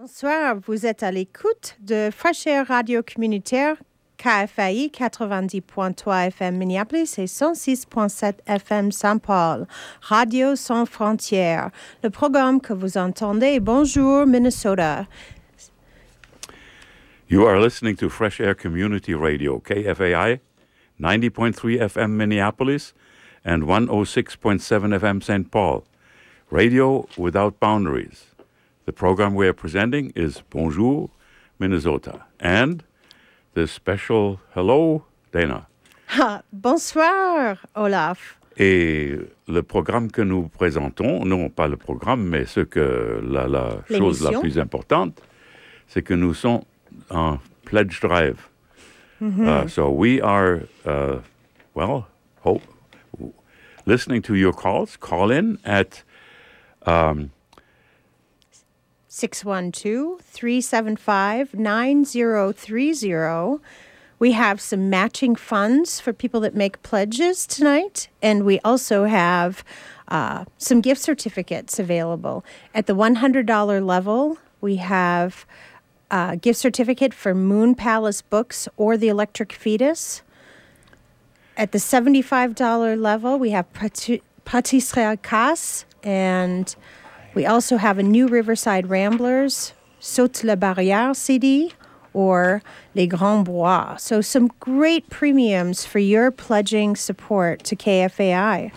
Bonsoir, vous êtes à l'écoute de Fresh Air Radio Communautaire, KFAI 90.3 FM Minneapolis et 106.7 FM Saint-Paul, Radio Sans Frontières. Le programme que vous entendez est Bonjour Minnesota. You are listening to Fresh Air Community Radio, KFAI 90.3 FM Minneapolis and 106.7 FM St. Paul. Radio without boundaries. The program we are presenting is Bonjour Minnesota. And the special hello, Dana. Bonsoir, Olaf. Et le programme que nous présentons, non pas le programme, mais ce que la chose la plus importante, c'est que nous sommes en pledge drive. Mm-hmm. So we are, listening to your calls. Call in at 612-375-9030. We have some matching funds for people that make pledges tonight, and we also have some gift certificates available. At the $100 level, we have a gift certificate for Moon Palace Books or the Electric Fetus. At the $75 level, we have Patisserie Casse, and we also have a new Riverside Ramblers, Saute la Barrière CD, or Les Grands Bois. So some great premiums for your pledging support to KFAI.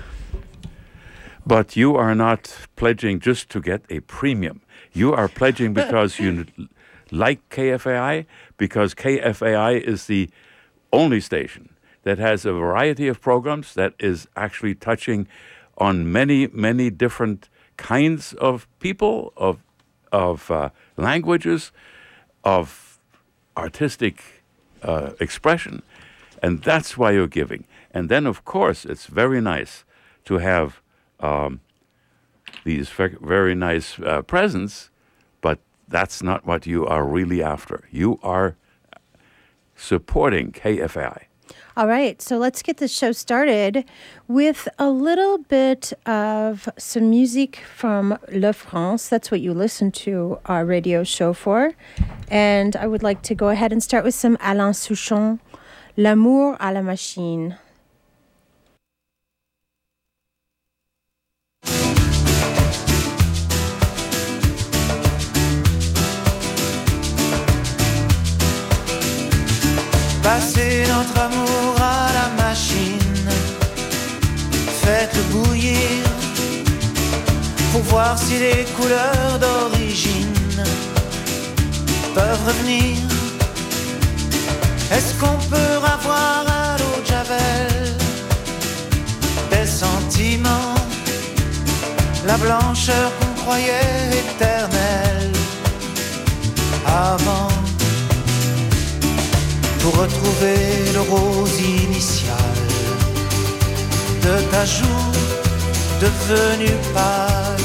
But you are not pledging just to get a premium. You are pledging because you like KFAI, because KFAI is the only station that has a variety of programs that is actually touching on many, many different kinds of people, of languages, of artistic expression, and that's why you're giving. And then, of course, it's very nice to have these very nice presents, but that's not what you are really after. You are supporting KFAI. All right, so let's get this show started with a little bit of some music from Le France. That's what you listen to our radio show for. And I would like to go ahead and start with some Alain Souchon, L'amour à la machine. Passez notre amour à la machine, faites-le bouillir pour voir si les couleurs d'origine peuvent revenir. Est-ce qu'on peut avoir à l'eau de Javel des sentiments, la blancheur qu'on croyait éternelle avant? Pour retrouver le rose initial de ta joue devenue pâle,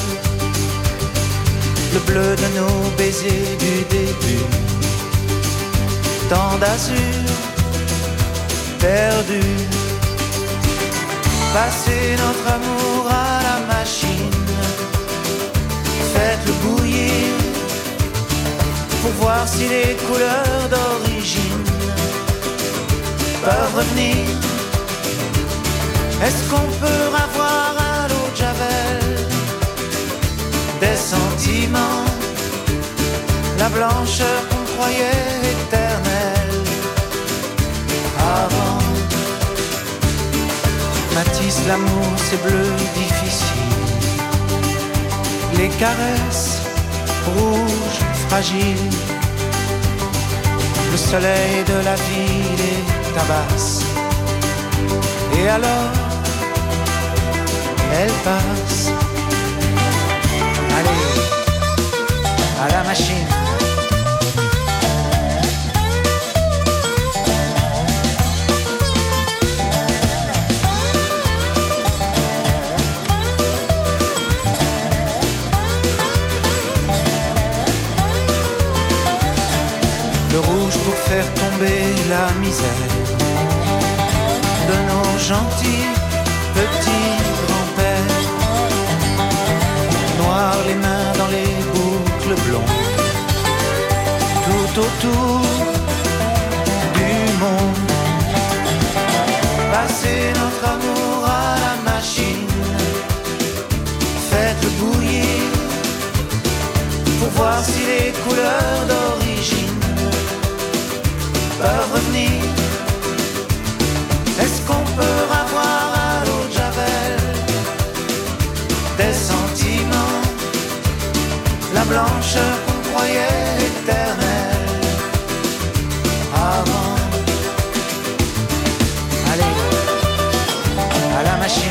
le bleu de nos baisers du début, tant d'azur perdu. Passez notre amour à la machine, faites-le bouillir pour voir si les couleurs d'origine peuvent revenir. Est-ce qu'on peut avoir à l'eau de Javel des sentiments, la blancheur qu'on croyait éternelle avant? Matisse, l'amour c'est bleu difficile, les caresses rouges fragiles, le soleil de la ville est tabasse. Et alors, elle passe. Allez, à la machine. Le rouge pour faire tomber la misère de nos gentils petits grands-pères. Noir les mains dans les boucles blondes tout autour du monde. Passez notre amour à la machine, faites-le bouillir pour voir si les couleurs d'origine peuvent revenir. Est-ce qu'on peut avoir à l'eau de Javel des sentiments, la blancheur qu'on croyait éternelle avant? Allez, à la machine.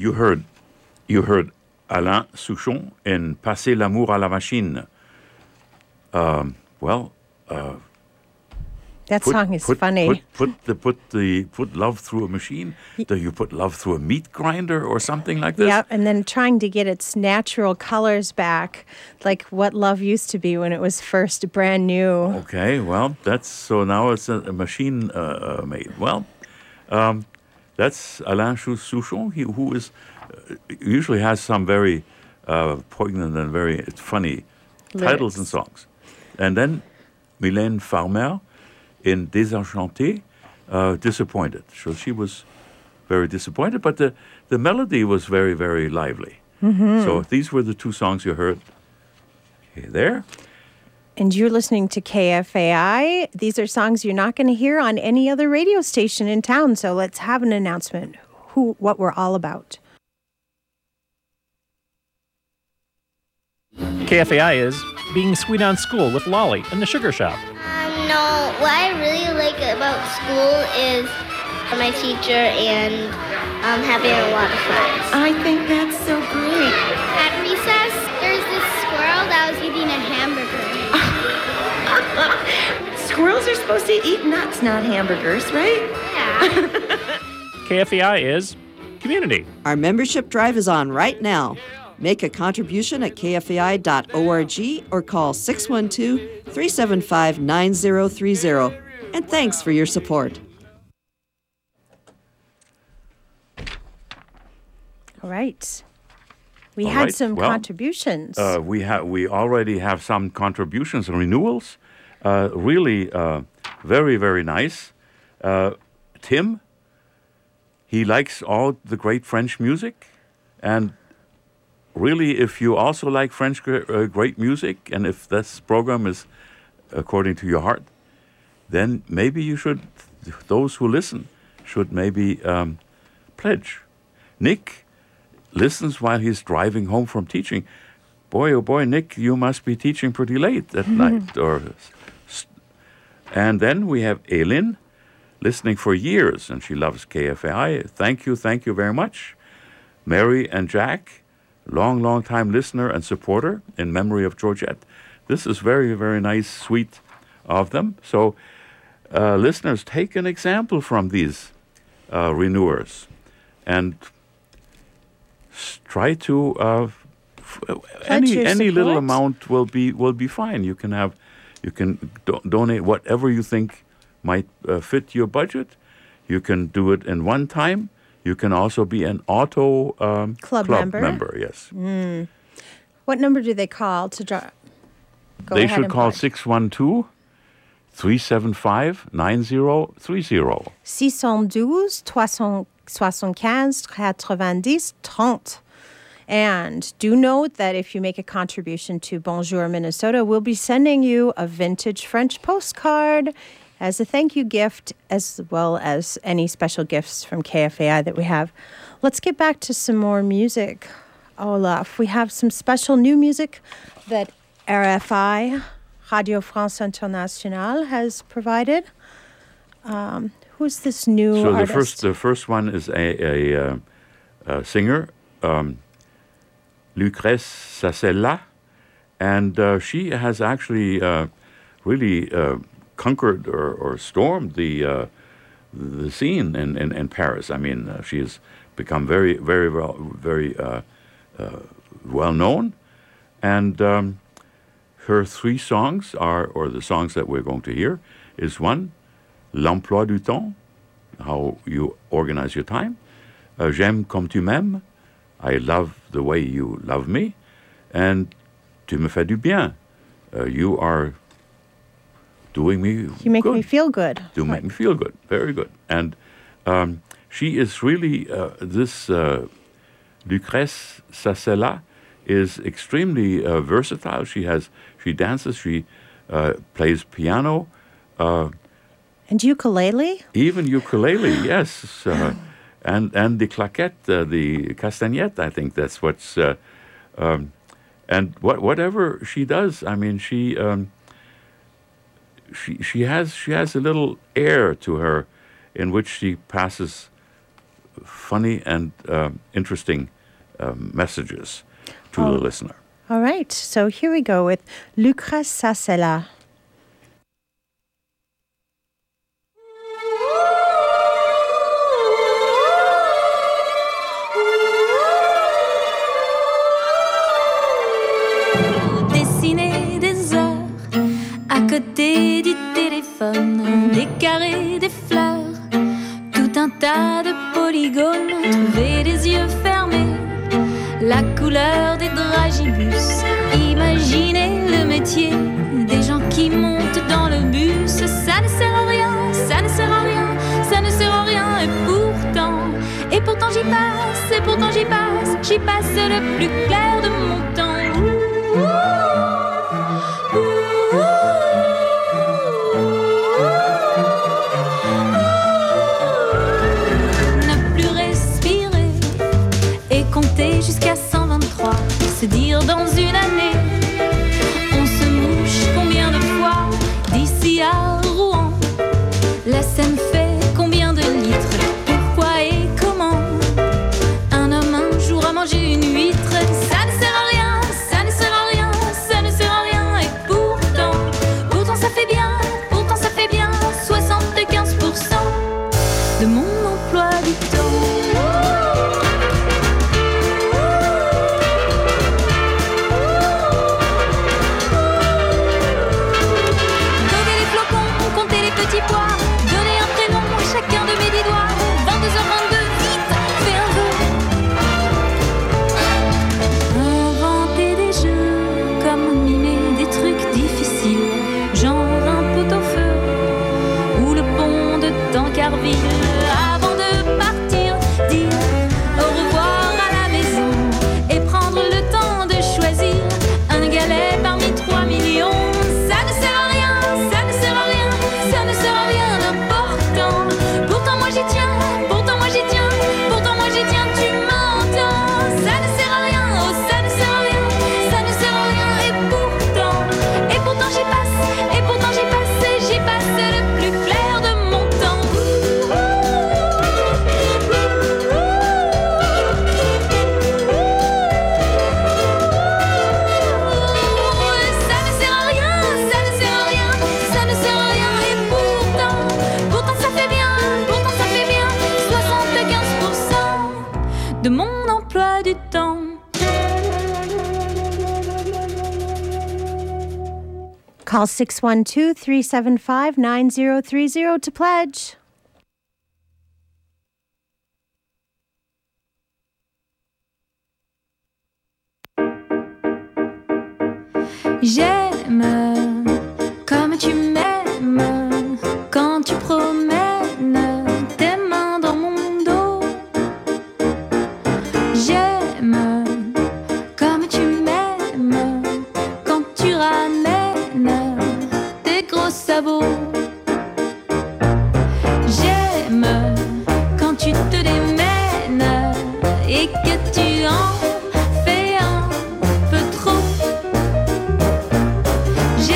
you heard Alain Souchon in Passer l'amour à la machine. That song is funny. Put love through a machine. Do you put love through a meat grinder or something like this? Yep, and then trying to get its natural colors back, like what love used to be when it was first brand new. Okay, well, so now it's a machine made. Well, that's Alain Souchon, who is usually has some very poignant and very funny titles and songs. And then Mylène Farmer in Désenchanté, disappointed. So she was very disappointed, but the melody was very, very lively. Mm-hmm. So these were the two songs you heard there. And you're listening to KFAI. These are songs you're not going to hear on any other radio station in town. So let's have an announcement, what we're all about. KFAI is Being Sweet on School with Lolly in the Sugar Shop. No, what I really like about school is my teacher and having a lot of friends. I think that's so great. At recess, there's this squirrel that was eating a hamburger. Squirrels are supposed to eat nuts, not hamburgers, right? Yeah. KFAI is Community. Our membership drive is on right now. Make a contribution at kfai.org or call 612-375-9030. And thanks for your support. All right. We had some contributions. We already have some contributions and renewals. Really very, very nice. Tim, he likes all the great French music. And really, if you also like French great music, and if this program is according to your heart, then maybe you should, those who listen, should maybe pledge. Nick listens while he's driving home from teaching. Boy, oh boy, Nick, you must be teaching pretty late at night. And then we have Aileen, listening for years, and she loves KFAI. Thank you very much. Mary and Jack, long time listener and supporter in memory of Georgette. This is very, very nice, sweet of them. So, listeners, take an example from these renewers and try to any little amount will be fine. You can donate whatever you think might fit your budget. You can do it in one time. You can also be an auto club member. Yes. Mm. What number do they call to draw? They should call 612-375-9030. 612-375-9030. And do note that if you make a contribution to Bonjour Minnesota, we'll be sending you a vintage French postcard as a thank you gift, as well as any special gifts from KFAI that we have. Let's get back to some more music, Olaf. We have some special new music that RFI, Radio France Internationale, has provided. Who's this new artist? So the first one is a singer, Lucrèce Sassella, and she has actually really conquered or stormed the scene in Paris. I mean, she has become very well known, and her three songs or the songs that we're going to hear, is one, L'emploi du temps, how you organize your time, J'aime comme tu m'aimes, I love the way you love me, and Tu me fais du bien, you are doing me You make good. me feel good. You make me feel good. Very good. And she is really, this Lucrèce Sassella is extremely versatile. She dances, she plays piano. And ukulele? Even ukulele, yes. And the claquette, the castagnette, I think that's what's... and whatever she does, I mean, she has a little air to her in which she passes funny and interesting messages to the listener. All right, so here we go with Lucrèce Sassella. Dessiner des heures à côté du téléphone, des carrés, des fleurs, tout un tas de polygones, trouver les yeux fermés, la couleur des dragibus, imaginer le métier des gens qui montent dans le bus. Ça ne sert à rien, ça ne sert à rien, ça ne sert à rien, et pourtant j'y passe le plus clair de mon temps. Ne plus respirer et compter jusqu'à 123, se dire dans une année, on se mouche combien de fois d'ici à Rouen, la Seine fait combien de litres, pourquoi et comment un homme un jour a mangé une huître. Ça ne sert à rien, ça ne sert à rien, ça ne sert à rien, et pourtant ça fait bien 75% de mon emploi du temps. Donner les flocons, compter les petits pois, donner un prénom à chacun de mes 10 doigts. 22h22, vite, fais un vœu. Inventer des jeux, comme mimer des trucs difficiles, genre un pot-au-feu ou le pont de Tancarville. Avant de partir, dire au revoir à la maison et prendre le temps de choisir un galet parmi 3 millions. Ça ne sert à rien, ça ne sert à rien, ça ne sert à rien d'important. Pourtant moi j'y tiens, pourtant moi j'y tiens, pourtant moi j'y tiens, tu m'entends. Ça ne sert à rien, oh ça ne sert à rien, ça ne sert à rien, et pourtant j'y passe, j'y passe le plus clair de mon temps. Ça ne sert à rien, ça ne sert à rien, ça ne sert à rien, et pourtant ça fait bien 75% de mon emploi du temps. Call 612-375-9030 to pledge. J'aime comme tu m'aimes quand tu promènes tes mains dans mon dos. J'aime comme tu m'aimes quand tu ramènes tes gros sabots. J'aime quand tu te démènes et que tu en fais un peu trop.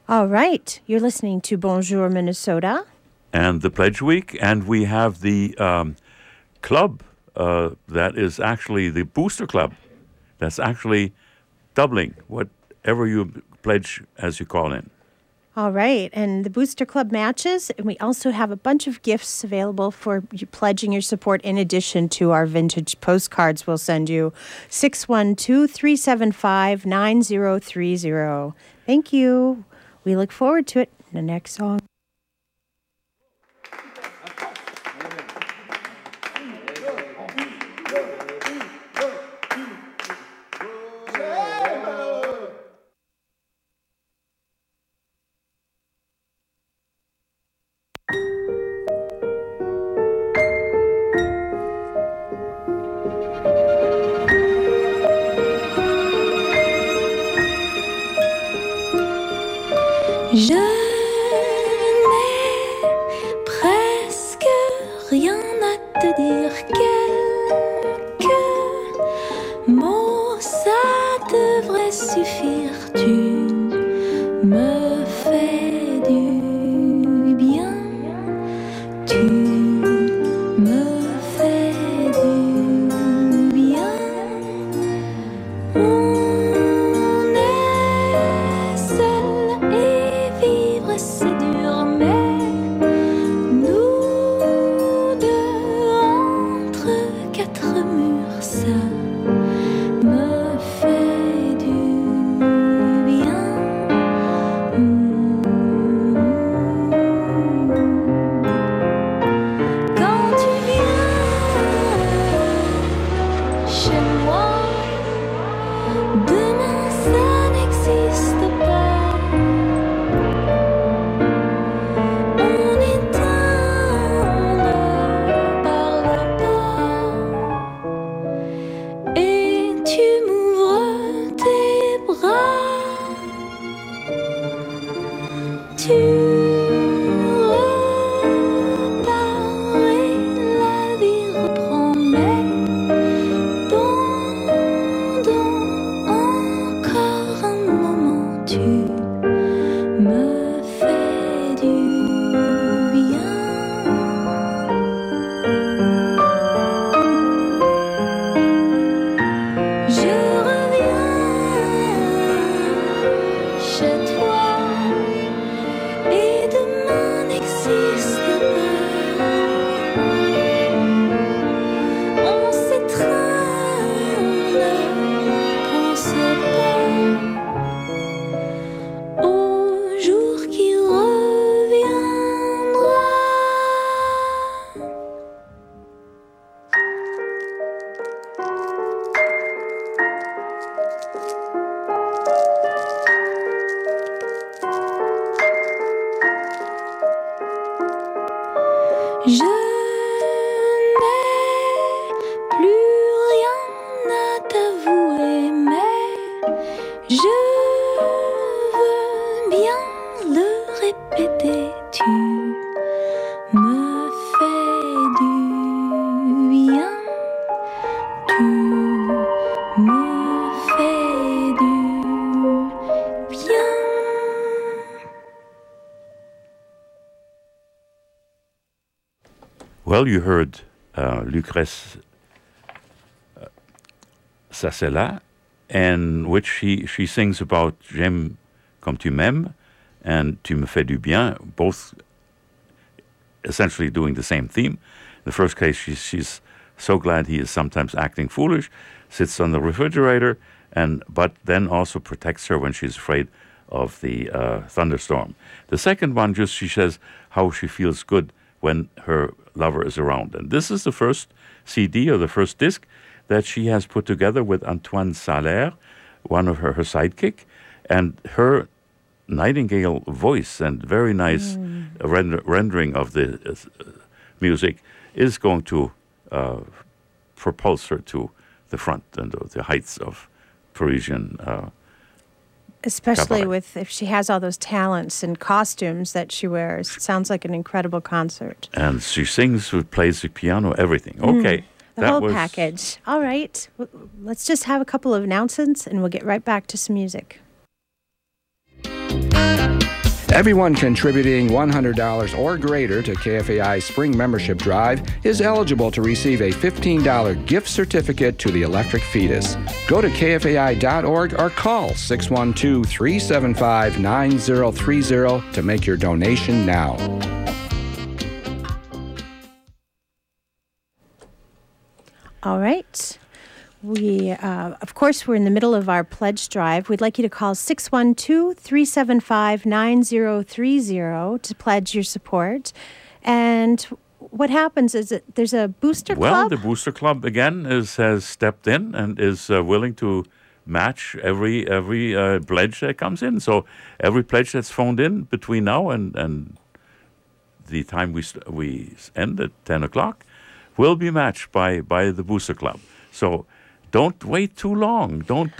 All right. You're listening to Bonjour, Minnesota. And the Pledge Week. And we have the club that is actually the Booster Club. That's actually doubling whatever you pledge as you call in. All right. And the Booster Club matches. And we also have a bunch of gifts available for you pledging your support in addition to our vintage postcards we'll send you. 612-375-9030. Thank you. We look forward to it. The next song. Je n'ai presque rien à te dire, quelques mots, ça devrait suffire. Tu me fais du bien, tu me fais du bien. On est seul et vivre c'est dur, mais nous deux entre quatre murs, ça me fait du bien. Quand tu viens chez moi, demain ça n'existe pas. On éteint, ne parle pas. Et tu m'ouvres tes bras. Tu repars et la vie reprend. Mais pendant encore un moment, tu me fais du bien. Je reviens chez toi et demain n'existe pas. On s'étreint, ne pense pas au jour qui reviendra. Je n'ai plus rien à t'avouer, mais je veux bien le répéter. Tu me fais du bien. Tu me fais du bien. Well, you heard Lucrèce Sassella, in which she sings about J'aime comme tu m'aimes and Tu me fais du bien, both essentially doing the same theme. In the first case, she's so glad he is sometimes acting foolish, sits on the refrigerator, but then also protects her when she's afraid of the thunderstorm. The second one, she says how she feels good when her lover is around. And this is the first CD or the first disc that she has put together with Antoine Salaire, one of her sidekick, and her Nightingale voice and very nice rendering of the music is going to propulse her to the front and the heights of Parisian Especially cabaret. with if she has all those talents and costumes that she wears. It sounds like an incredible concert. And she sings, plays the piano, everything. Okay. The whole package. All right. Let's just have a couple of announcements and we'll get right back to some music. Everyone contributing $100 or greater to KFAI's Spring Membership Drive is eligible to receive a $15 gift certificate to the Electric Fetus. Go to kfai.org or call 612-375-9030 to make your donation now. All right. We, of course, we're in the middle of our pledge drive. We'd like you to call 612-375-9030 to pledge your support. And what happens is that there's a booster club. Well, the booster club again has stepped in and is willing to match every pledge that comes in. So every pledge that's phoned in between now and the time we end at 10 o'clock will be matched by the booster club. So don't wait too long. Don't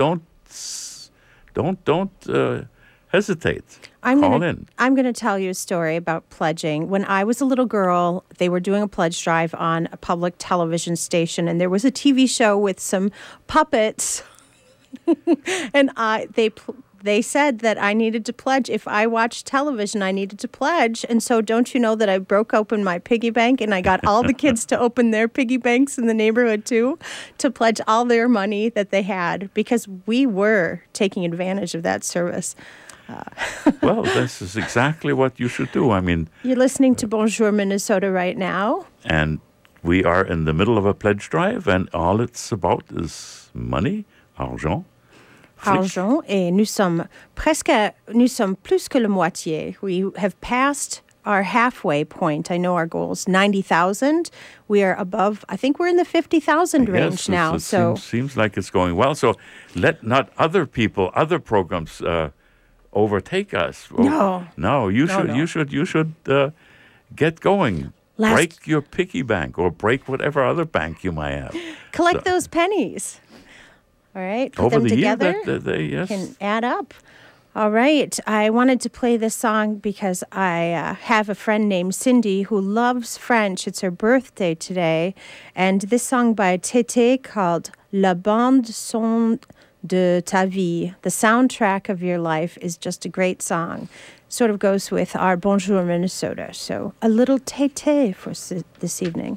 hesitate. Call in. I'm going to tell you a story about pledging. When I was a little girl, they were doing a pledge drive on a public television station, and there was a TV show with some puppets, and they said that I needed to pledge. If I watched television, I needed to pledge. And so don't you know that I broke open my piggy bank and I got all the kids to open their piggy banks in the neighborhood too, to pledge all their money that they had, because we were taking advantage of that service. Well, this is exactly what you should do. I mean, you're listening to Bonjour Minnesota right now. And we are in the middle of a pledge drive, and all it's about is money, argent. Argent, et nous sommes plus que la moitié. We have passed our halfway point. I know our goal is 90,000. We are above, I think we're in the 50,000 range now. So seems like it's going well. So let not other people, other programs overtake us. No, you should get going. Break your piggy bank or break whatever other bank you might have. Collect those pennies. All right, put over them the together, year, yes. Can add up. All right, I wanted to play this song because I have a friend named Cindy who loves French. It's her birthday today, and this song by Tété called La Bande Son de ta vie, the soundtrack of your life, is just a great song. Sort of goes with our Bonjour Minnesota. So a little Tété for this evening.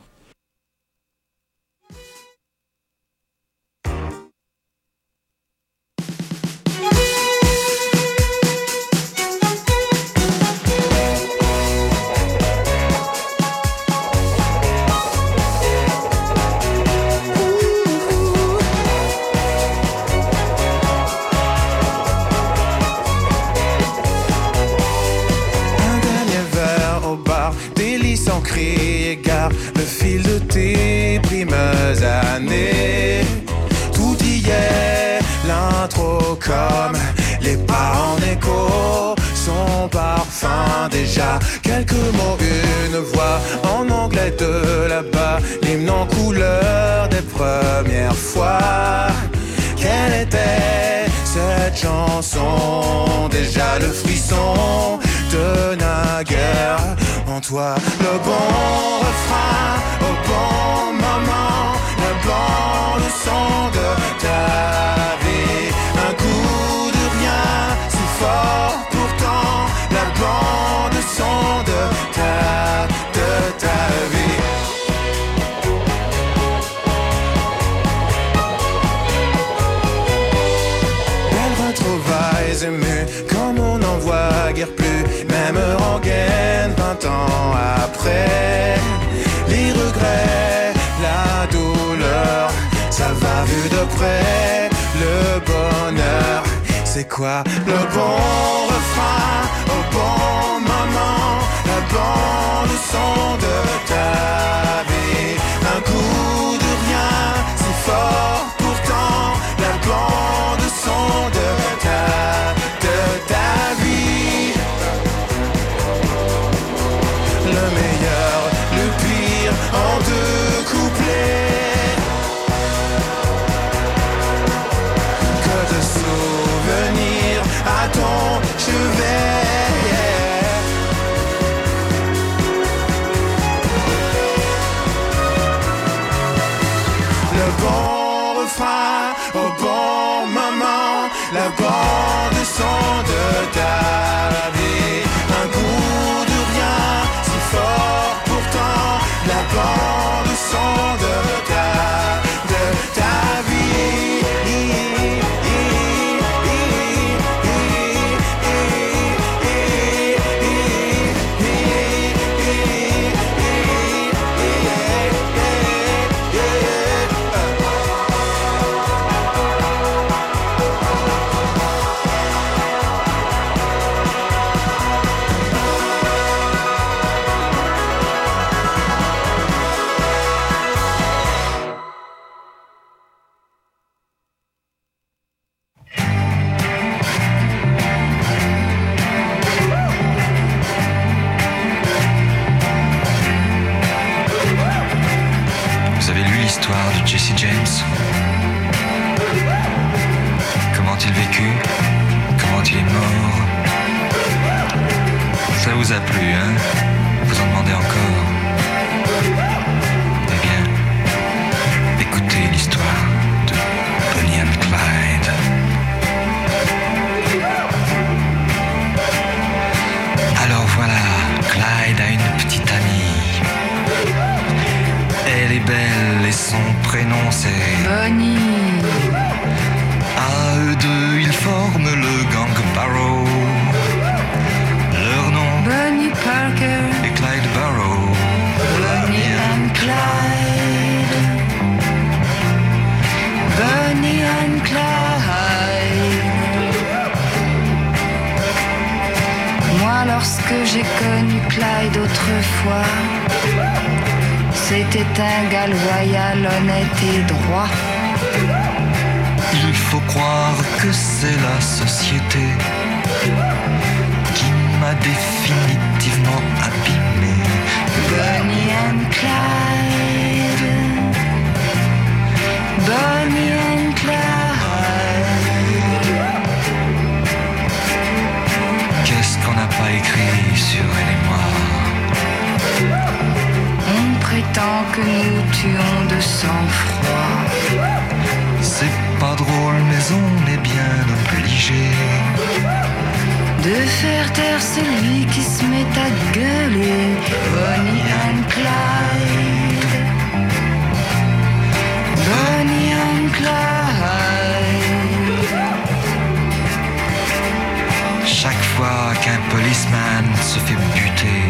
Le fil de tes primes années. Tout y est, l'intro comme les pas en écho. Son parfum déjà, quelques mots, une voix en anglais de là-bas. L'hymne en couleur des premières fois. Quelle était cette chanson? Déjà le frisson de naguère en toi. Le bon refrain au bon moment, la bande son de ta vie. Un coup de rien, si fort pourtant, la bande son de ta vie. Belles retrouvailles émues, comme on n'en voit guère plus, même rengaine 20 ans après. Les regrets, la douleur, ça va vu de près. Le bonheur, c'est quoi? Le bon refrain au bon moment, la bande son de ta vie. Un coup de rien, si fort pourtant, la bande son de ta vie. Le meilleur, le pire en deux couplets. Que de souvenirs à ton chevet. Le bon refrain au bon moment, la bande son de ta vie. Jesse James. Comment il vécut? Comment il est mort? Ça vous a plu, hein? Vous en demandez encore? Eh bien, écoutez l'histoire de Bonnie and Clyde. Alors voilà, Clyde a une petite amie. Elle est belle et son prénom c'est Bonnie. À eux deux, ils forment le gang Barrow. Leur nom Bonnie Parker. est Clyde Barrow. Bonnie and Clyde. Bonnie and Clyde. Moi, lorsque j'ai connu Clyde autrefois, c'était un gars loyal, honnête et droit. Il faut croire que c'est la société qui m'a définitivement abîmé. Bonnie and Clyde. Bonnie and Clyde. Qu'est-ce qu'on n'a pas écrit sur elle et moi? On prétend que nous tuons de sang-froid. C'est pas drôle, mais on est bien obligé De faire taire celui qui se met à gueuler. Bonnie and Clyde. Bonnie and Clyde. chaque fois qu'un policeman se fait buter.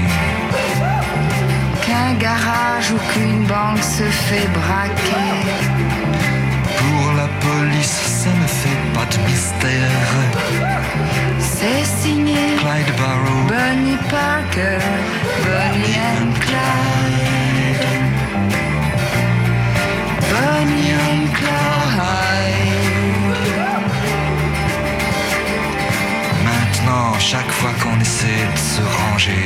Qu'un garage ou qu'une banque se fait braquer. Pour la police, ça ne fait pas de mystère. C'est signé Clyde Barrow, Bonnie Parker, Bonnie and Clyde. Bonnie and Clyde. Maintenant, chaque fois qu'on essaie de se ranger,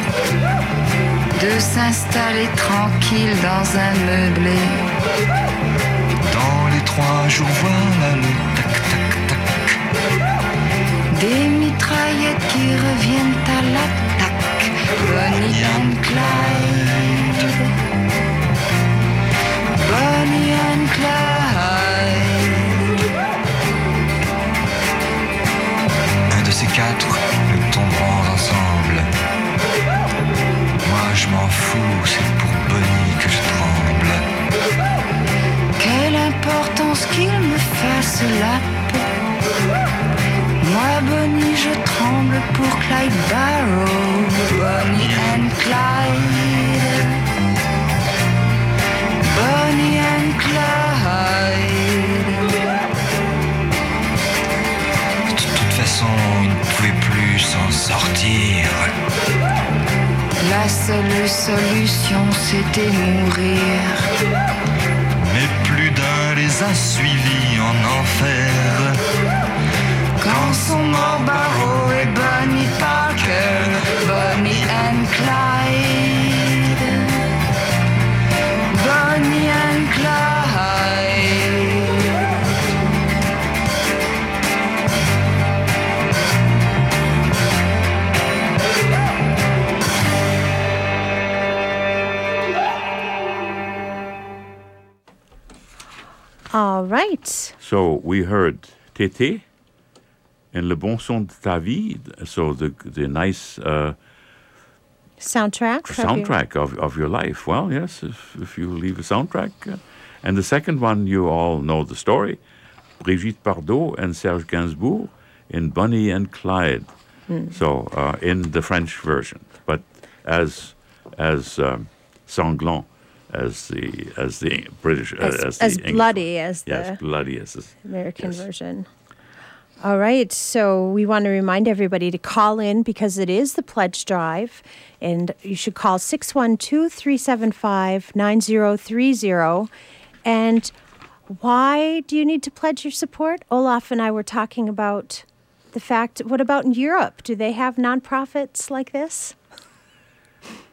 de s'installer tranquille dans un meublé. dans les 3 jours, voilà le tac-tac-tac. Des mitraillettes qui reviennent à l'attaque. Bonnie and Clyde. Bonnie and Clyde. Un de ces 4, nous tomberons ensemble. Moi je m'en fous, c'est pour Bonnie que je tremble. Quelle importance qu'il me fasse la peau. Moi, Bonnie, je tremble pour Clyde Barrow. Bonnie and Clyde. Bonnie and Clyde. De toute façon, il ne pouvait plus s'en sortir. La seule solution, c'était mourir. Mais plus d'un les a suivis en enfer. Quand sont morts Barrow et Bonnie Parker, Bonnie and Clyde. Bonnie and Clyde. All right. So we heard Tété and Le Bon Son de Ta Vie, so the nice Soundtrack of your life. Well, yes, if you leave a soundtrack. And the second one, you all know the story. Brigitte Bardot and Serge Gainsbourg in Bonnie and Clyde. So in the French version, but as sanglant as the British as the English bloody one. as Yes, the bloody as the American yes. version. All right, so we want to remind everybody to call in because it is the pledge drive, and you should call 612-375-9030. And why do you need to pledge your support? Olaf and I were talking about the fact, what about in Europe? Do they have nonprofits like this?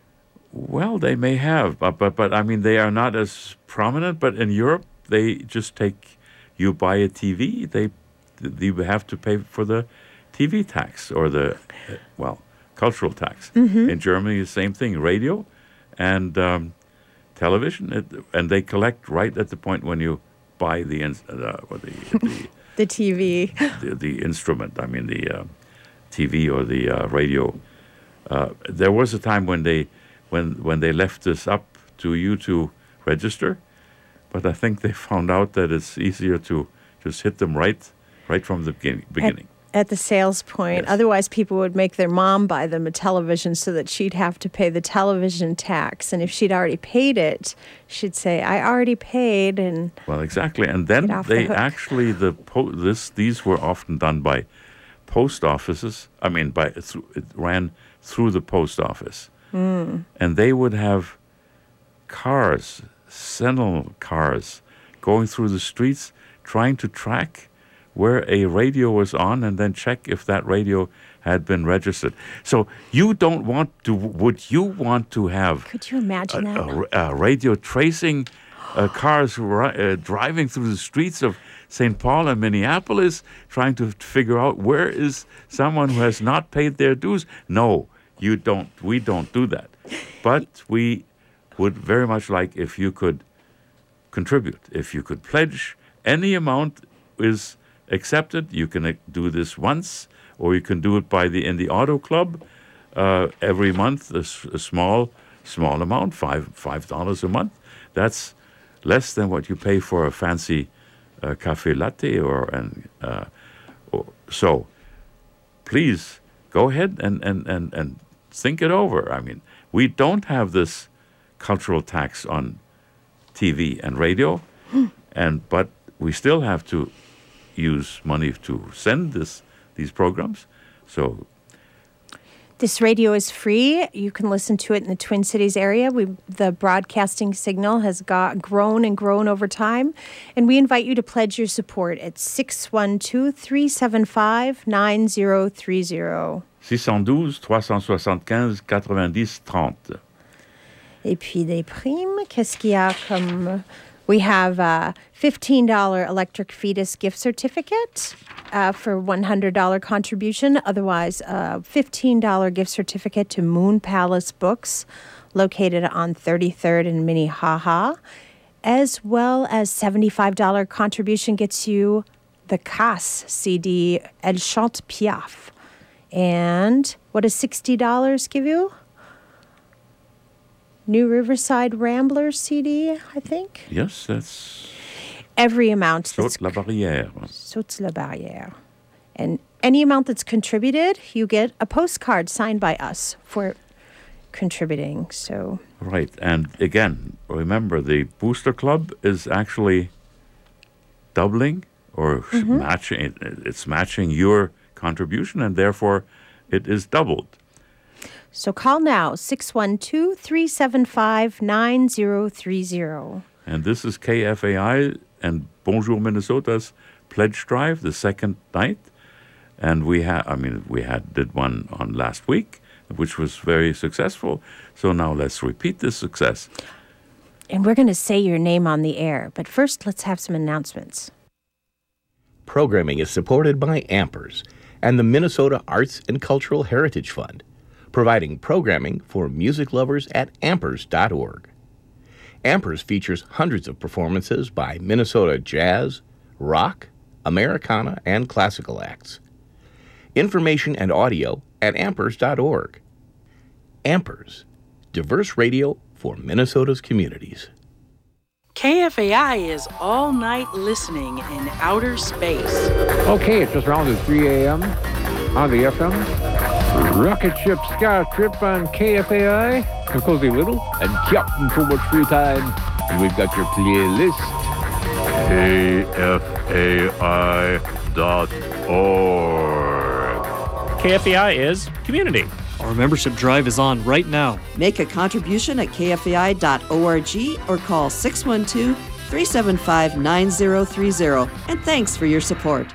Well, they may have, but I mean, they are not as prominent. But in Europe, they just take, you buy a TV, you have to pay for the TV tax or the, cultural tax. Mm-hmm. In Germany, the same thing, radio and television, and they collect right at the point when you buy the The TV. the instrument. I mean, the TV or the radio. There was a time when they left this up to you to register, but I think they found out that it's easier to just hit them right from the beginning. At the sales point. Yes. Otherwise, people would make their mom buy them a television so that she'd have to pay the television tax. And if she'd already paid it, she'd say, "I already paid." And well, exactly. And then get off they the hook. actually these were often done by post offices. I mean, it ran through the post office, and they would have cars, Sentinel cars, going through the streets trying to track where a radio was on and then check if that radio had been registered. So you don't want to, would you want to have Could you imagine that? a radio tracing cars driving through the streets of St. Paul and Minneapolis trying to figure out where is someone who has not paid their dues? No, you don't. We don't do that. But we would very much like if you could contribute, if you could pledge. Any amount is accepted. You can do this once, or you can do it in the Auto Club every month. A small amount, $5 a month. That's less than what you pay for a fancy cafe latte so. Please go ahead and think it over. I mean, we don't have this cultural tax on TV and radio, but we still have to use money to send these programs. So This radio is free. You can listen to it in the Twin Cities area. The broadcasting signal has grown and grown over time. And we invite you to pledge your support at 612-375-9030. 612-375-9030. Et puis des primes, qu'est-ce qu'il y a comme... We have a $15 Electric Fetus gift certificate for $100 contribution. Otherwise, a $15 gift certificate to Moon Palace Books, located on 33rd and Minnehaha, as well as $75 contribution gets you the Cass CD, Elle Chante Piaf. And what does $60 give you? New Riverside Ramblers CD, I think. Yes, that's... Every amount. Saute la barrière. Saute la barrière. And any amount that's contributed, you get a postcard signed by us for contributing. So right. And again, remember, the Booster Club is actually doubling or matching. It's matching your contribution, and therefore it is doubled. So call now, 612-375-9030. And this is KFAI and Bonjour Minnesota's pledge drive, the second night. And we did one on last week, which was very successful. So now let's repeat this success. And we're going to say your name on the air. But first, let's have some announcements. Programming is supported by Ampers and the Minnesota Arts and Cultural Heritage Fund, providing programming for music lovers at ampers.org. Ampers features hundreds of performances by Minnesota jazz, rock, Americana, and classical acts. Information and audio at ampers.org. Ampers, diverse radio for Minnesota's communities. KFAI is all night listening in outer space. Okay, it's just around 3 a.m. on the FM. Rocket ship scout trip on KFAI. A cozy little and Captain so much free time. And we've got your playlist. KFAI.org. KFAI is community. Our membership drive is on right now. Make a contribution at kfai.org or call 612-375-9030. And thanks for your support.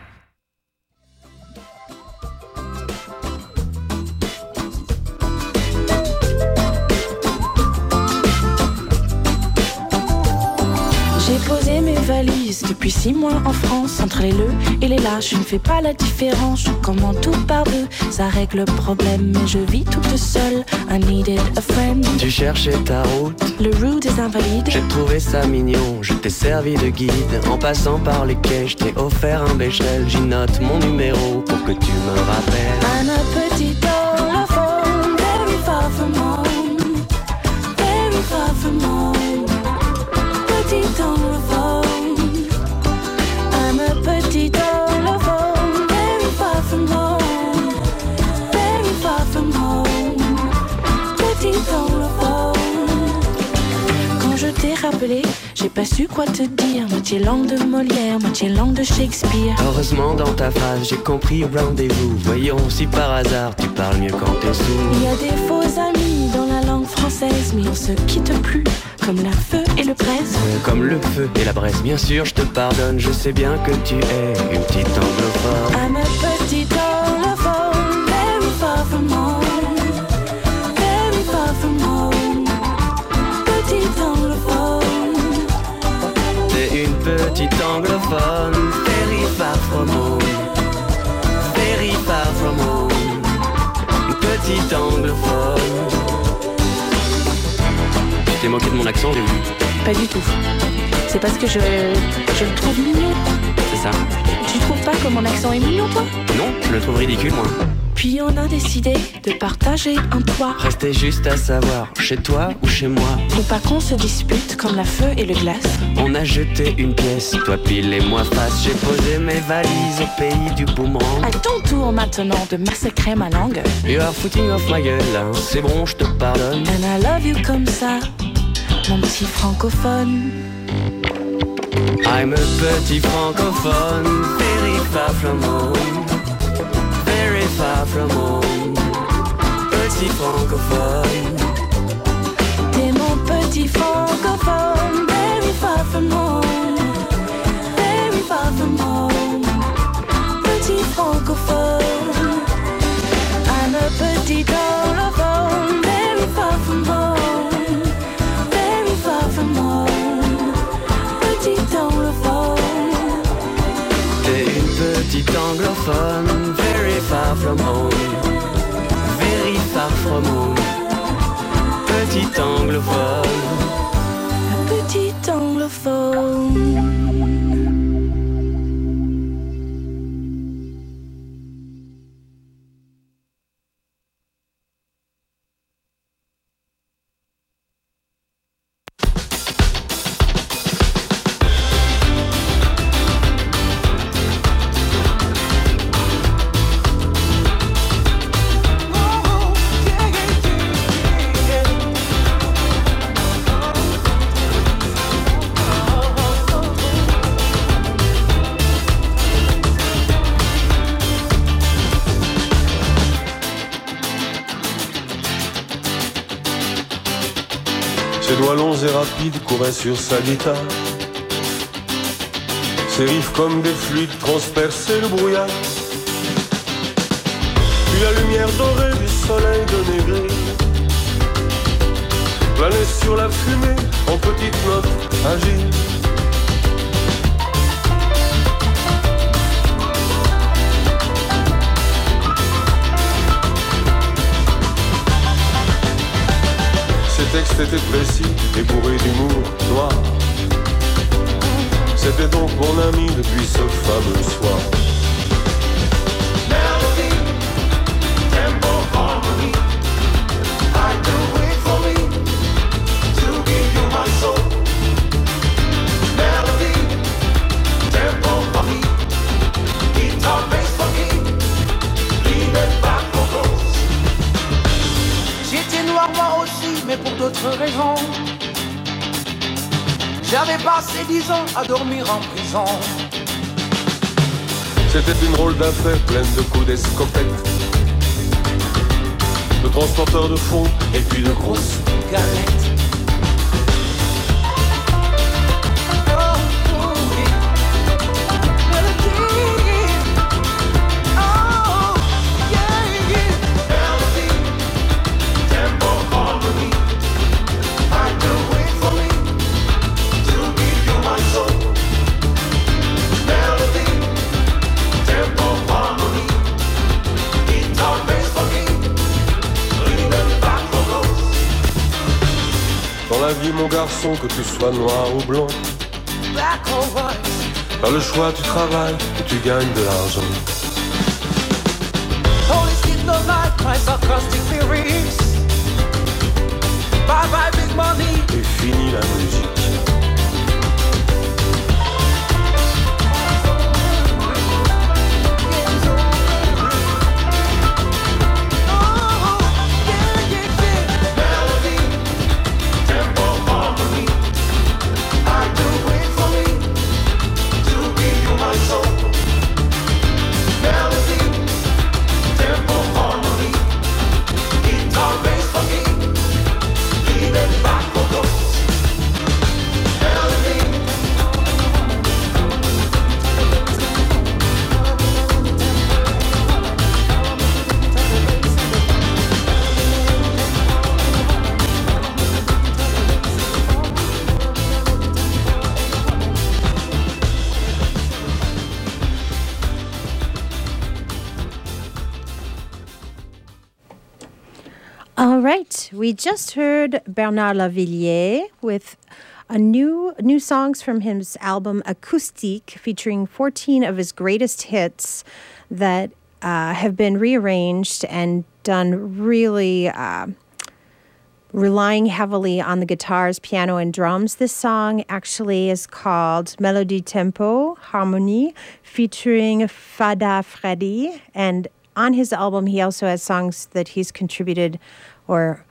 valise depuis 6 mois en France. Entre les le et les là, je ne fais pas la différence. Je commande tout par deux, ça règle le problème. Mais je vis toute seule, I needed a friend. Tu cherchais ta route, le route des invalides. J'ai trouvé ça mignon, je t'ai servi de guide. En passant par les quais, je t'ai offert un bécherel. J'y note mon numéro pour que tu me rappelles. I'm a petit telephone, very far from home, very far from home. Petit telephone, I'm a petit telephone, very far from home, very far from home. Petit telephone. Quand je t'ai rappelé, j'ai pas su quoi te dire. Moitié langue de Molière, moitié langue de Shakespeare. Heureusement dans ta phrase j'ai compris rendez-vous. Voyons si par hasard tu parles mieux quand t'es sourd. Il y a des faux amis dans la langue française, mais on se quitte plus comme la feu et le braise. Comme le feu et la braise, bien sûr je te pardonne. Je sais bien que tu es une petite anglophone. I'm a petit telephone, very far from home, very far from home. Petit anglophone. T'es une petite anglophone, very far from home, very far from home. Une petite anglophone. Tu t'es moqué de mon accent, j'ai vu. Pas du tout. C'est parce que je le trouve mignon. C'est ça. Tu trouves pas que mon accent est mignon, toi? Non, je le trouve ridicule, moi. Puis on a décidé de partager un toit. Restait juste à savoir, chez toi ou chez moi. Faut pas qu'on se dispute comme la feu et le glace. On a jeté une pièce, toi pile et moi face. J'ai posé mes valises au pays du boomerang. À ton tour maintenant de massacrer ma langue. You are footing off ma gueule, hein. C'est bon, je te pardonne. And I love you comme ça, mon petit francophone. I'm a petit francophone, very far from home, very far from home. Petit francophone. T'es mon petit francophone, very far from home, very far from home. Petit francophone. I'm a petit anglophone, very far from home, very far from home. Petit anglophone. T'es une petite anglophone, very far from home, very far from home. Petit anglophone. Petit anglophone. Ses doigts longs et rapides couraient sur sa guitare. Ses riffs comme des fluides transperçaient le brouillard. Puis la lumière dorée du soleil de Négri planait sur la fumée en petites notes agiles. Ses textes étaient précis et bourrés d'humour noir. C'était donc mon ami depuis ce fameux soir. Melody, tempo, harmony. I do it for me to give you my soul. Melody, tempo, harmony. Guitar, bass for me. Leave it back for close. J'étais noir moi aussi, mais pour d'autres raisons. J'avais passé 10 ans à dormir en prison. C'était une drôle d'affaire pleine de coups d'escopette, de transporteurs de fond et puis de grosses galettes. la vie, mon garçon, que tu sois noir ou blanc. Black or white. Par le choix, tu travailles et tu gagnes de l'argent. Holy shit, no light, my sarcastic lyrics. Bye bye big money. Et fini la musique. All right, we just heard Bernard Lavilliers with a new songs from his album Acoustique, featuring 14 of his greatest hits that have been rearranged and done really relying heavily on the guitars, piano, and drums. This song actually is called Melody Tempo Harmonie, featuring Fada Freddy. And on his album, he also has songs that he's contributed or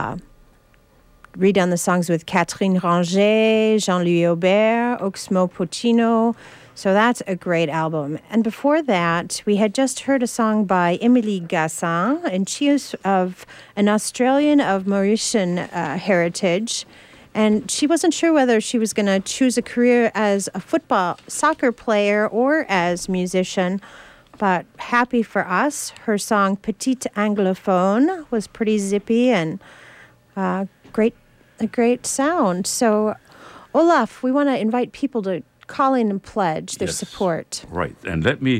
redone the songs with Catherine Ranger, Jean-Louis Aubert, Oxmo Puccino. So that's a great album. And before that, we had just heard a song by Emily Gassin, and she is of an Australian of Mauritian heritage. And she wasn't sure whether she was going to choose a career as a soccer player or as musician. But happy for us, her song Petite Anglophone was pretty zippy and a great sound. So, Olaf, we want to invite people to call in and pledge their support. Right. And let me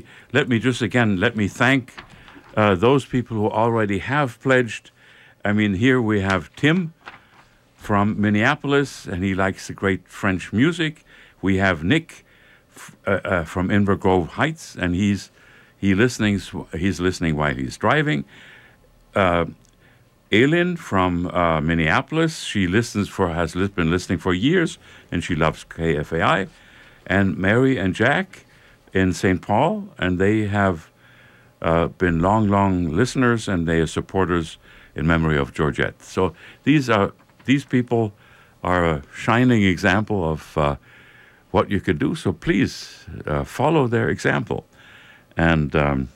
thank those people who already have pledged. I mean, here we have Tim from Minneapolis, and he likes the great French music. We have Nick from Inver Grove Heights, and he's listening while he's driving. Aileen from Minneapolis, has been listening for years, and she loves KFAI. And Mary and Jack in St. Paul, and they have been long listeners, and they are supporters in memory of Georgette. So these people are a shining example of what you could do. So please follow their example. And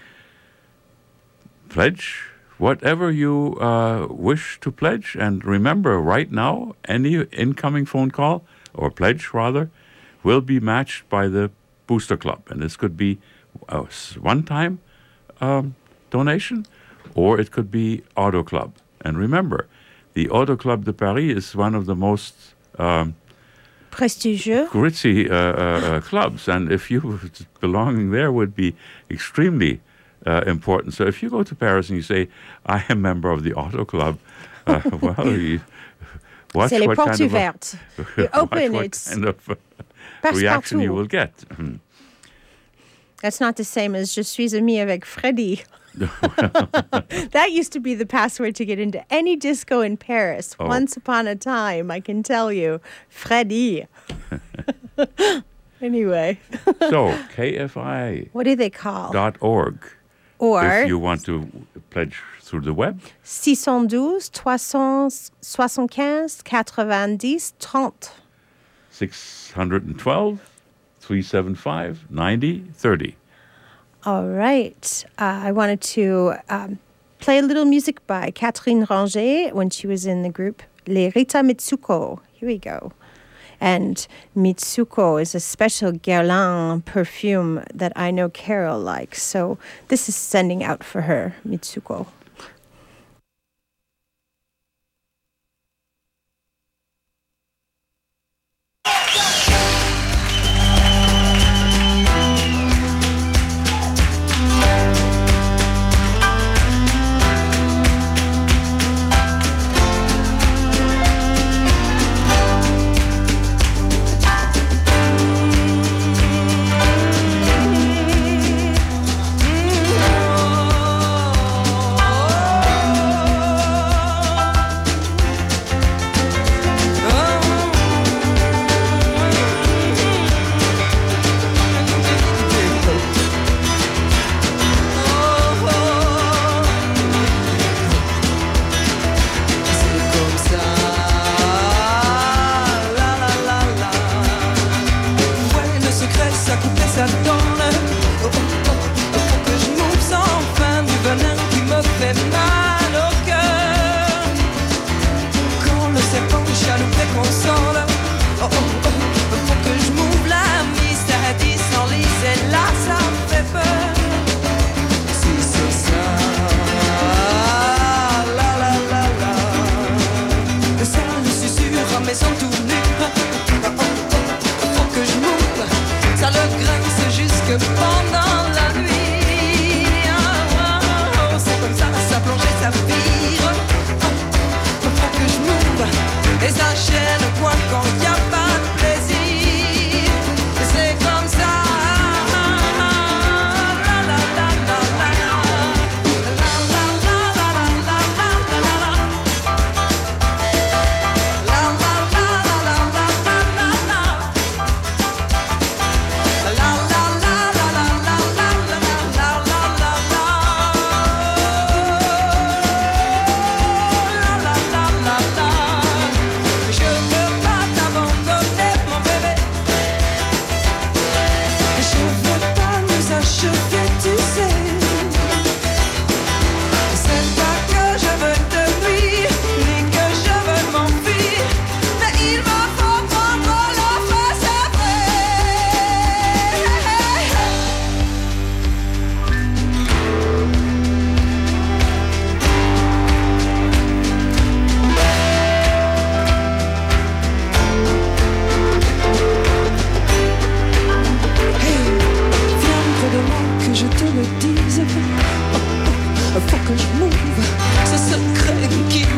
pledge whatever you wish to pledge. And remember, right now, any incoming phone call, or pledge rather, will be matched by the Booster Club. And this could be a one-time donation, or it could be Auto Club. And remember, the Auto Club de Paris is one of the most prestigious, gritty clubs, and if you belonging there would be extremely important. So if you go to Paris and you say, "I am a member of the Auto Club," well, you watch c'est les what portes kind ouvertes. You open what it. kind of reaction you will get. That's not the same as Je suis ami avec Freddy. That used to be the password to get into any disco in Paris. Oh. Once upon a time, I can tell you. Freddy. Anyway. So, KFI. What do they call? .org. Or if you want to pledge through the web. 612 375 90 30. 612 375 90 30. All right. I wanted to play a little music by Catherine Ranger when she was in the group Les Rita Mitsuko. Here we go. And Mitsuko is a special Guerlain perfume that I know Carol likes. So this is sending out for her, Mitsuko.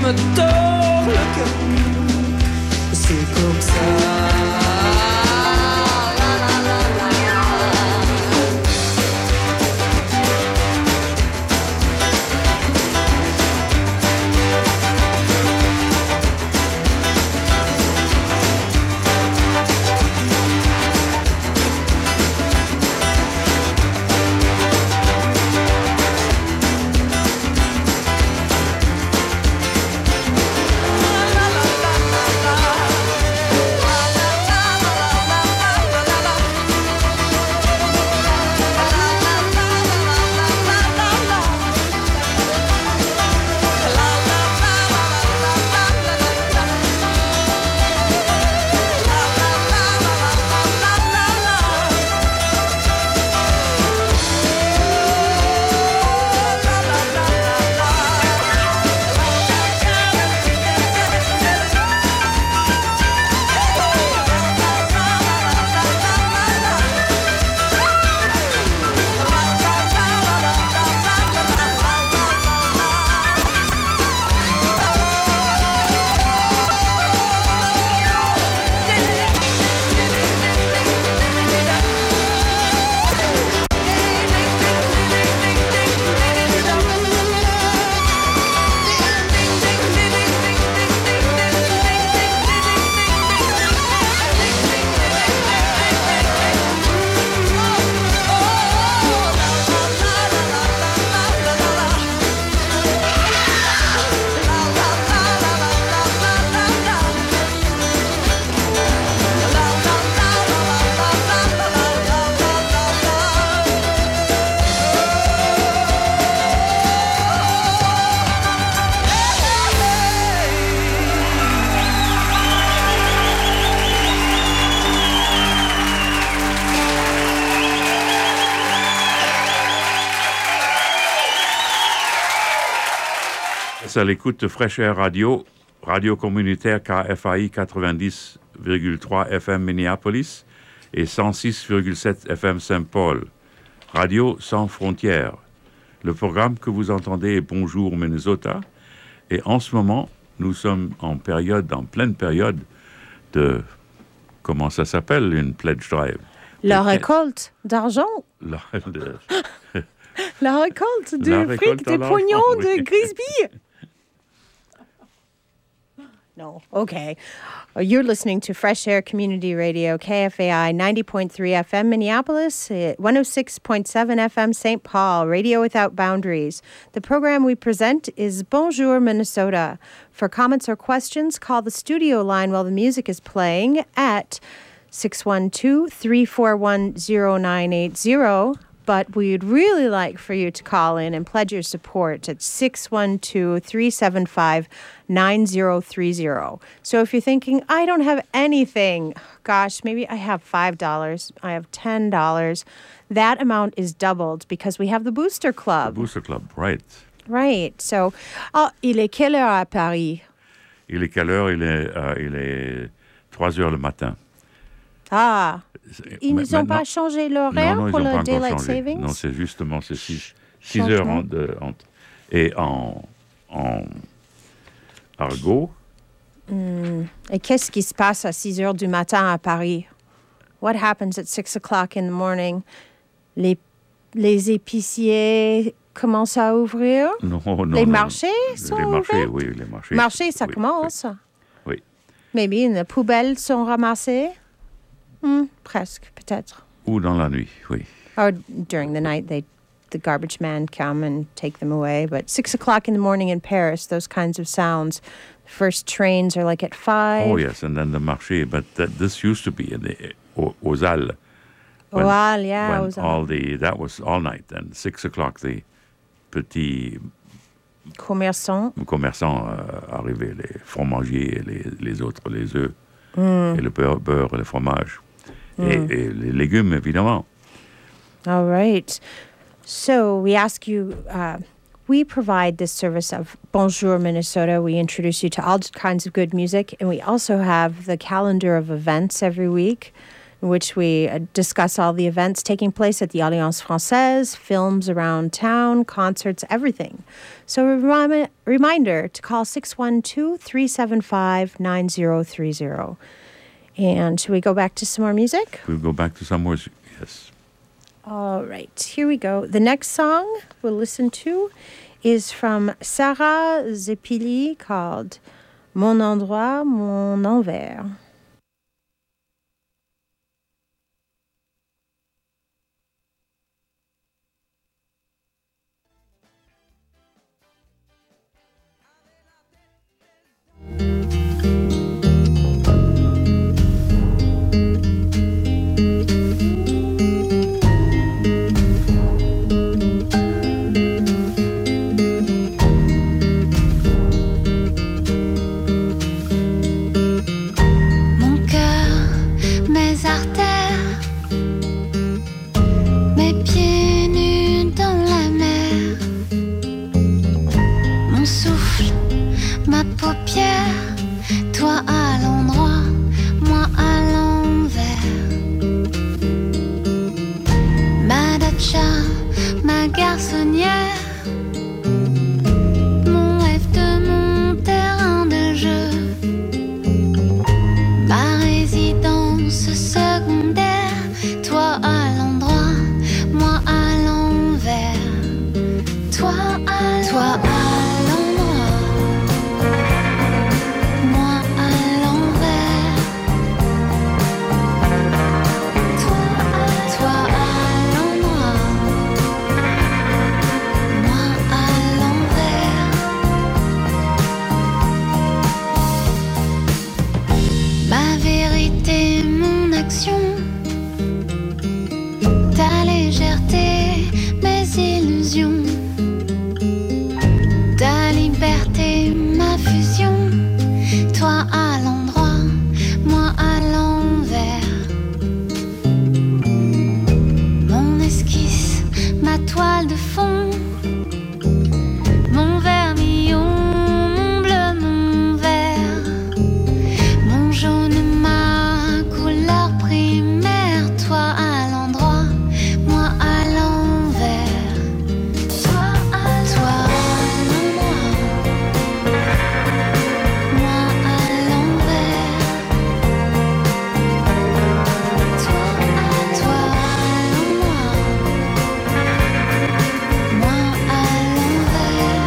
me tord le cœur. C'est comme ça. À l'écoute de Fresh Air Radio, radio communautaire KFAI 90,3 FM Minneapolis et 106,7 FM Saint-Paul. Radio sans frontières. Le programme que vous entendez est Bonjour Minnesota. Et en ce moment, nous sommes en pleine période de, comment ça s'appelle, une pledge drive? La récolte d'argent. La récolte du fric des pognons de Grisby. No. Okay. You're listening to Fresh Air Community Radio, KFAI 90.3 FM Minneapolis, 106.7 FM St. Paul, Radio Without Boundaries. The program we present is Bonjour Minnesota. For comments or questions, call the studio line while the music is playing at 612-341-0980. But we'd really like for you to call in and pledge your support at 612-375-9030. So if you're thinking, I don't have anything, gosh, maybe I have $5, I have $10, that amount is doubled because we have the Booster Club. The Booster Club, right. Right. So, il est quelle heure à Paris? Il est quelle heure? Il est 3 heures le matin. Ah, ils n'ont pas changé l'horaire pour le Daylight Savings? Non, c'est justement 6 heures entre. Et en argot. Et qu'est-ce qui se passe à 6 heures du matin à Paris? What happens at 6 o'clock in the morning? Les épiciers commencent à ouvrir? Non. Les marchés sont ouverts? Oui, les marchés. Marchés, ça commence? Oui. Maybe les poubelles sont ramassées? Presque, peut-être. Ou dans la nuit, oui. Or during the night, the garbage man come and take them away. But 6 o'clock in the morning in Paris, those kinds of sounds. First trains are like at 5. Oh, yes, and then the marché. But this used to be in the aux Halles. Aux Halles, yeah. Aux Halles. That was all night. And 6 o'clock, the petits commerçants arrivaient, les fromagiers et les autres, les œufs, et le beurre et le fromage. Et les légumes, évidemment. All right. So we ask you, we provide this service of Bonjour Minnesota. We introduce you to all kinds of good music, and we also have the calendar of events every week. in which we discuss all the events taking place at the Alliance Française, films around town, concerts, everything. So a reminder to call 612-375-9030. And should we go back to some more music? We'll go back to some more, yes. All right, here we go. The next song we'll listen to is from Sarah Zeppili called Mon endroit, mon envers. Toi à l'endroit, moi à l'envers. Ma dacha, ma garçonnière, mon rêve de mon terrain de jeu, ma résidence secondaire. Toi à l'endroit, moi à l'envers. Toi à l'endroit. Ta légèreté, mes illusions, ta liberté, ma fusion. Toi à l'endroit, moi à l'envers. Mon esquisse, ma toile de fond, mon vermillon, mon bleu, mon vert, mon jaune, ma couleur primaire. Toi à l'endroit, moi à l'envers. Toi à l'endroit, moi à l'envers. Toi à l'endroit, moi à l'envers.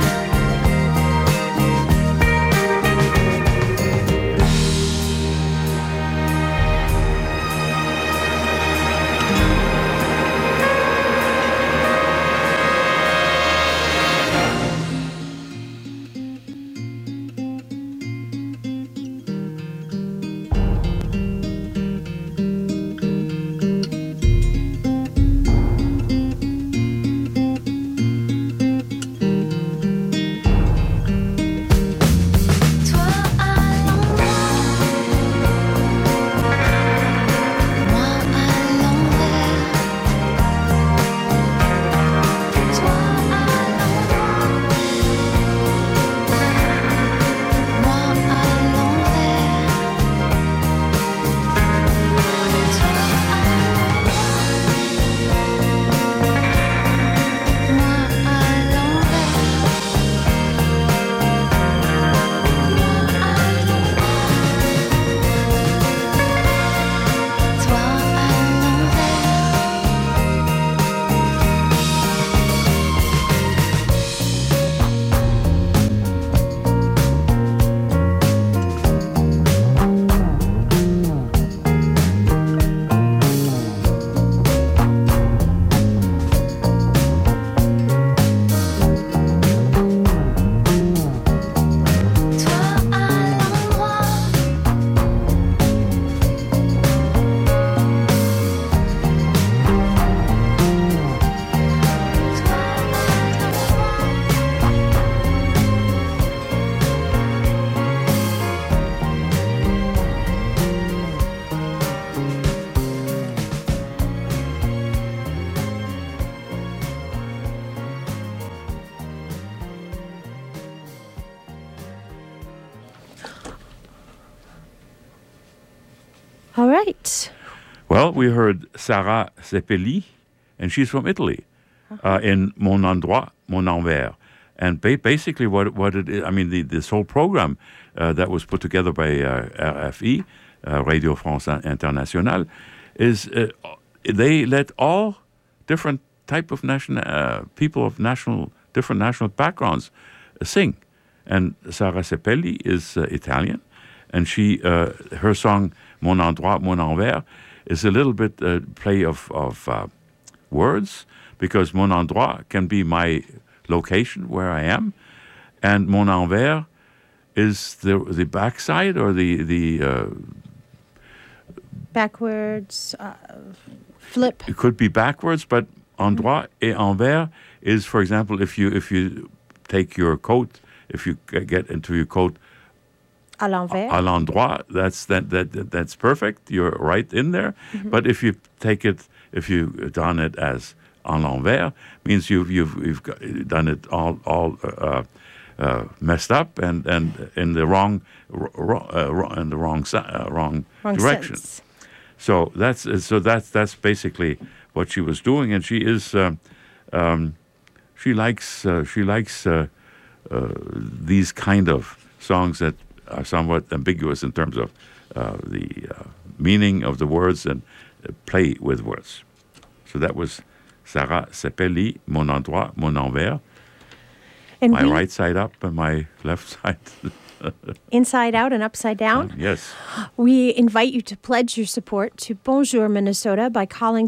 All right. Well, we heard Sara Seppelli, and she's from Italy, in Mon Endroit, Mon Envers. And basically what it is, I mean, this whole program that was put together by RFI, Radio France Internationale, is they let all different type of people of different national backgrounds sing. And Sara Seppelli is Italian, and her song Mon Endroit, Mon Envers is a little bit play of words, because Mon Endroit can be my location where I am, and Mon Envers is the backside or the backwards flip. It could be backwards, but endroit et envers is, for example, if you take your coat, if you get into your coat à l'envers, à l'endroit, that's perfect. You're right in there. Mm-hmm. But if you done it as en l'envers, means you've done it all messed up and in the wrong direction. Sense. So that's basically what she was doing, and she is she likes these kind of songs that are somewhat ambiguous in terms of the meaning of the words and play with words. So that was Sara Seppelli, Mon Endroit, Mon Envers. And my right side up and my left side inside out and upside down. Yes. We invite you to pledge your support to Bonjour Minnesota by calling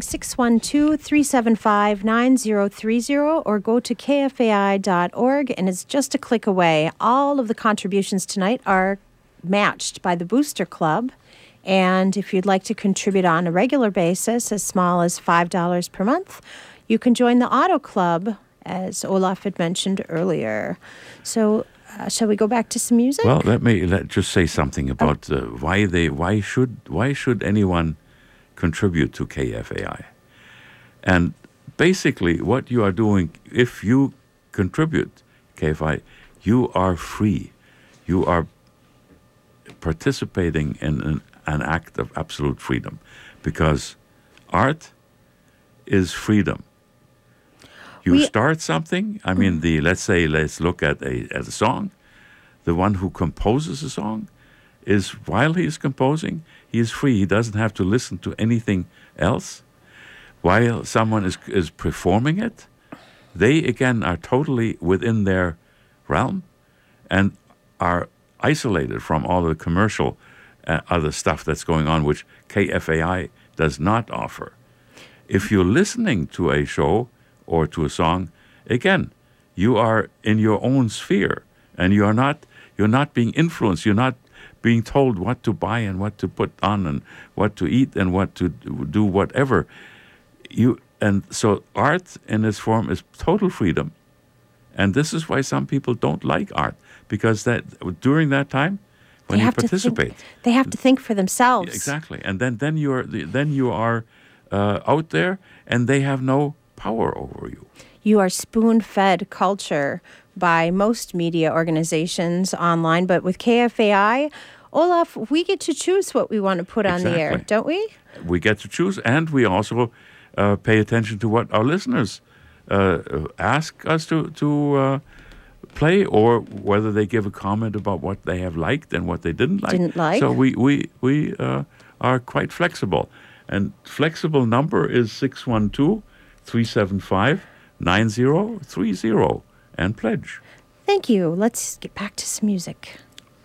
612-375-9030 or go to kfai.org, and it's just a click away. All of the contributions tonight are matched by the Booster Club, and if you'd like to contribute on a regular basis, as small as $5 per month, you can join the Auto Club, as Olaf had mentioned earlier. So shall we go back to some music? Well, let just say something about why should anyone contribute to KFAI? And basically, what you are doing, if you contribute KFAI, you are free. You are participating in an act of absolute freedom, because art is freedom. You start something. I mean, let's look at a song. The one who composes a song while he is composing, he is free. He doesn't have to listen to anything else. While someone is performing it, they again are totally within their realm and are isolated from all the commercial other stuff that's going on, which KFAI does not offer. If you're listening to a show or to a song, again, you are in your own sphere, and you're not being influenced. You're not being told what to buy and what to put on and what to eat and what to do, whatever. And so art in its form is total freedom, and this is why some people don't like art, because that during that time when you participate, they have to think for themselves. Exactly, and then you are out there, and they have no power over you. You are spoon-fed culture by most media organizations online, but with KFAI, Olaf, we get to choose what we want to put on the air, don't we? We get to choose, and we also pay attention to what our listeners ask us to play, or whether they give a comment about what they have liked and what they didn't like. So we are quite flexible. And flexible number is 612-375-9030 and pledge. Thank you. Let's get back to some music.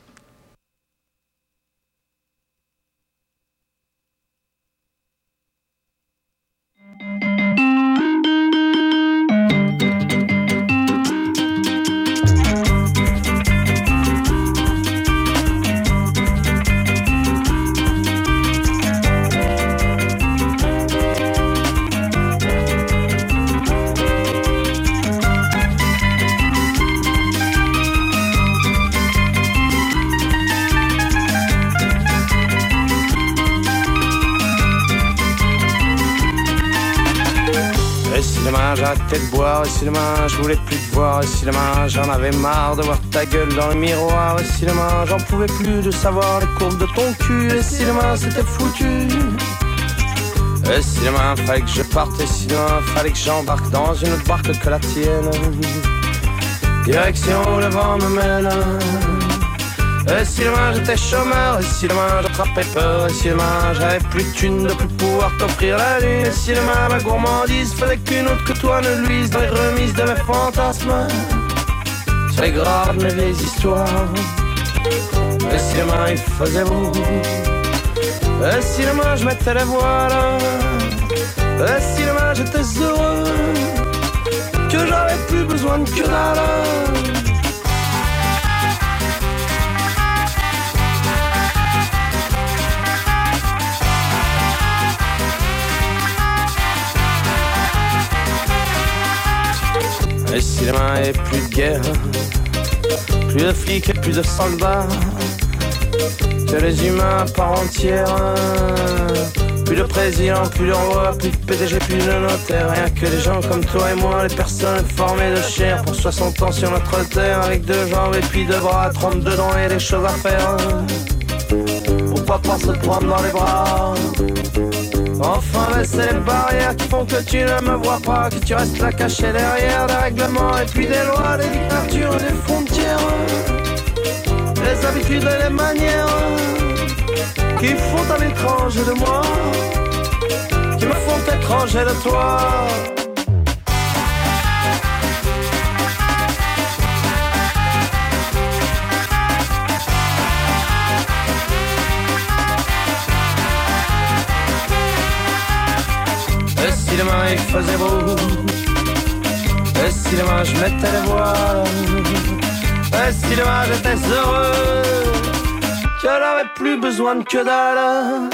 Et si demain j'arrêtais de boire, et si demain je voulais plus te voir, et si demain j'en avais marre de voir ta gueule dans le miroir, et si demain j'en pouvais plus de savoir les courbes de ton cul, et si demain c'était foutu, Et si demain fallait que je parte, et si demain fallait que j'embarque dans une autre barque que la tienne, direction où le vent me mène. Et si demain j'étais chômeur, et si demain j'attrapais peur, et si demain j'avais plus de thunes, de plus pouvoir t'offrir la lune, et si demain ma gourmandise faisait qu'une autre que toi ne luise dans les remises de mes fantasmes, sur les graves de mes vieilles histoires. Et si demain il faisait beau, et si demain je mettais les voiles, et si demain j'étais heureux, que j'avais plus besoin de que dalle. Et si demain il n'y avait plus de guerre, plus de flics et plus de soldats, que les humains à part entière, plus de président, plus de roi, plus de PDG, plus de notaire, rien que des gens comme toi et moi, les personnes formées de chair pour 60 ans sur notre terre, avec 2 jambes et puis 2 bras, 32 dents et des choses à faire, pourquoi pas se prendre dans les bras. Enfin laisser les barrières qui font que tu ne me vois pas, que tu restes là caché derrière des règlements et puis des lois, des dictatures et des frontières, les habitudes et les manières qui font un étranger de moi, qui me font étranger de toi. Et si demain il faisait beau, et si demain je mettais les voiles, et si demain j'étais heureux, que j'avais plus besoin de que dalle.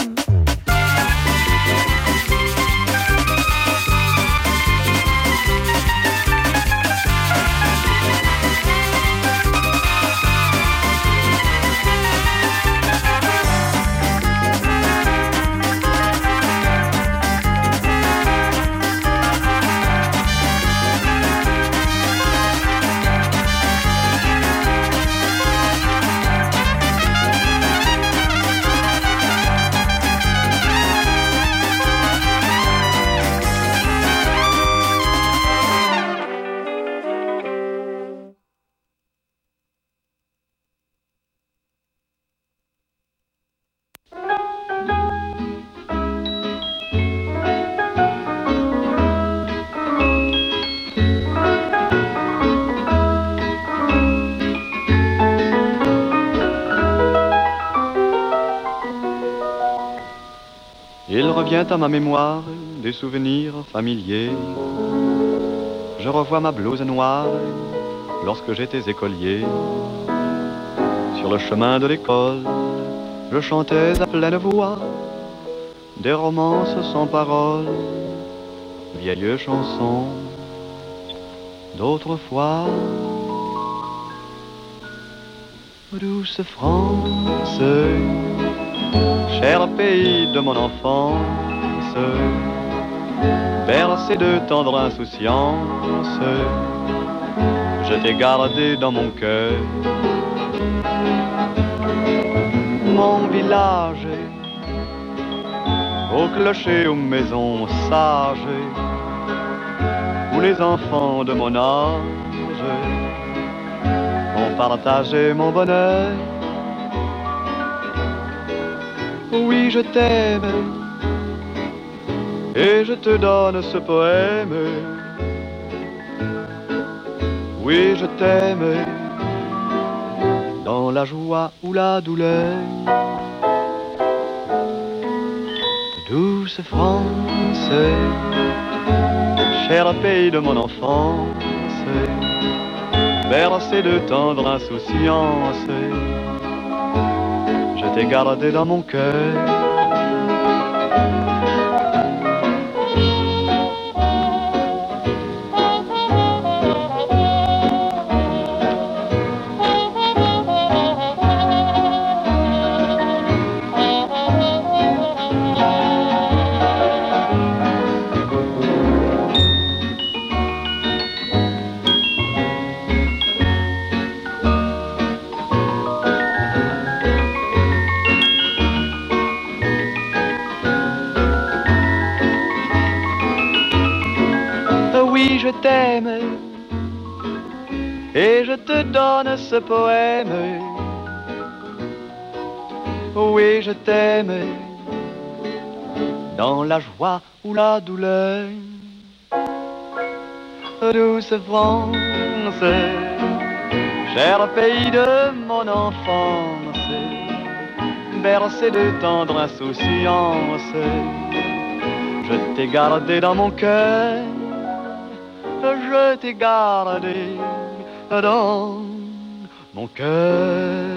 Il revient à ma mémoire des souvenirs familiers. Je revois ma blouse noire lorsque j'étais écolier. Sur le chemin de l'école, je chantais à pleine voix des romances sans paroles, vieilles chansons d'autrefois. Douce France, cher pays de mon enfance, bercé de tendre insouciance, je t'ai gardé dans mon cœur. Mon village, au clocher, aux maisons sages, où les enfants de mon âge ont partagé mon bonheur. Oui, je t'aime, et je te donne ce poème. Oui, je t'aime, dans la joie ou la douleur. Douce France, cher pays de mon enfance, bercé de tendre insouciance, je t'ai gardé dans mon cœur. t'aime et je te donne ce poème. Oui, je t'aime dans la joie ou la douleur. Douce France, cher pays de mon enfance, bercé de tendre insouciance, je t'ai gardé dans mon cœur, je t'ai gardé dans mon cœur.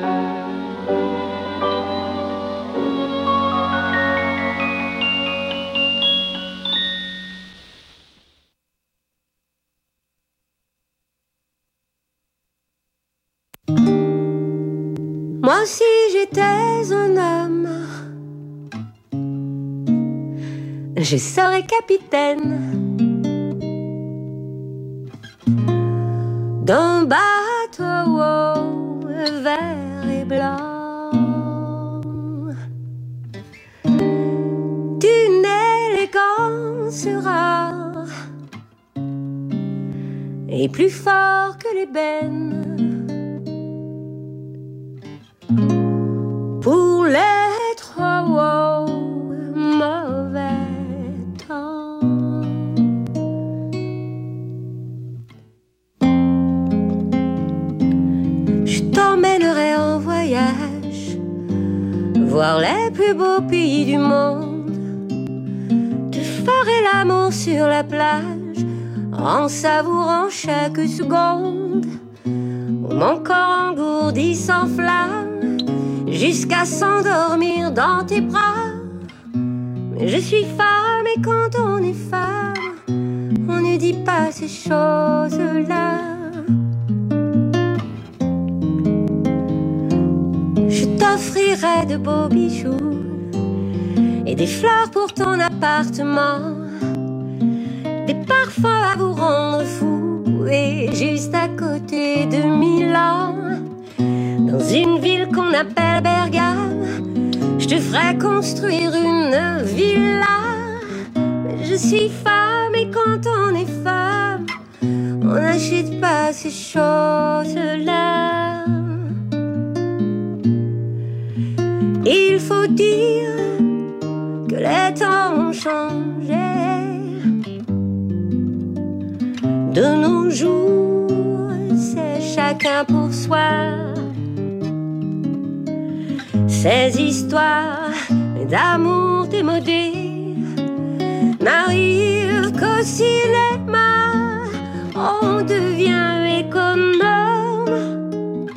Moi si j'étais un homme, je serais capitaine d'un bateau vert et blanc, d'une élégance rare et plus fort que l'ébène. Pour les trop mauvais temps, je t'emmènerai en voyage, voir les plus beaux pays du monde, te ferai l'amour sur la plage, en savourant chaque seconde, où mon corps engourdi s'enflamme, jusqu'à s'endormir dans tes bras. Mais je suis femme et quand on est femme, on ne dit pas ces choses-là. Je t'offrirai de beaux bijoux et des fleurs pour ton appartement, des parfums à vous rendre fou, et juste à côté de Milan, dans une ville qu'on appelle Bergame, je te ferai construire une villa. Mais je suis femme et quand on est femme, on n'achète pas ces choses-là. Il faut dire que les temps ont changé. De nos jours, c'est chacun pour soi. Ces histoires d'amour démodées n'arrivent qu'au cinéma. On devient économe.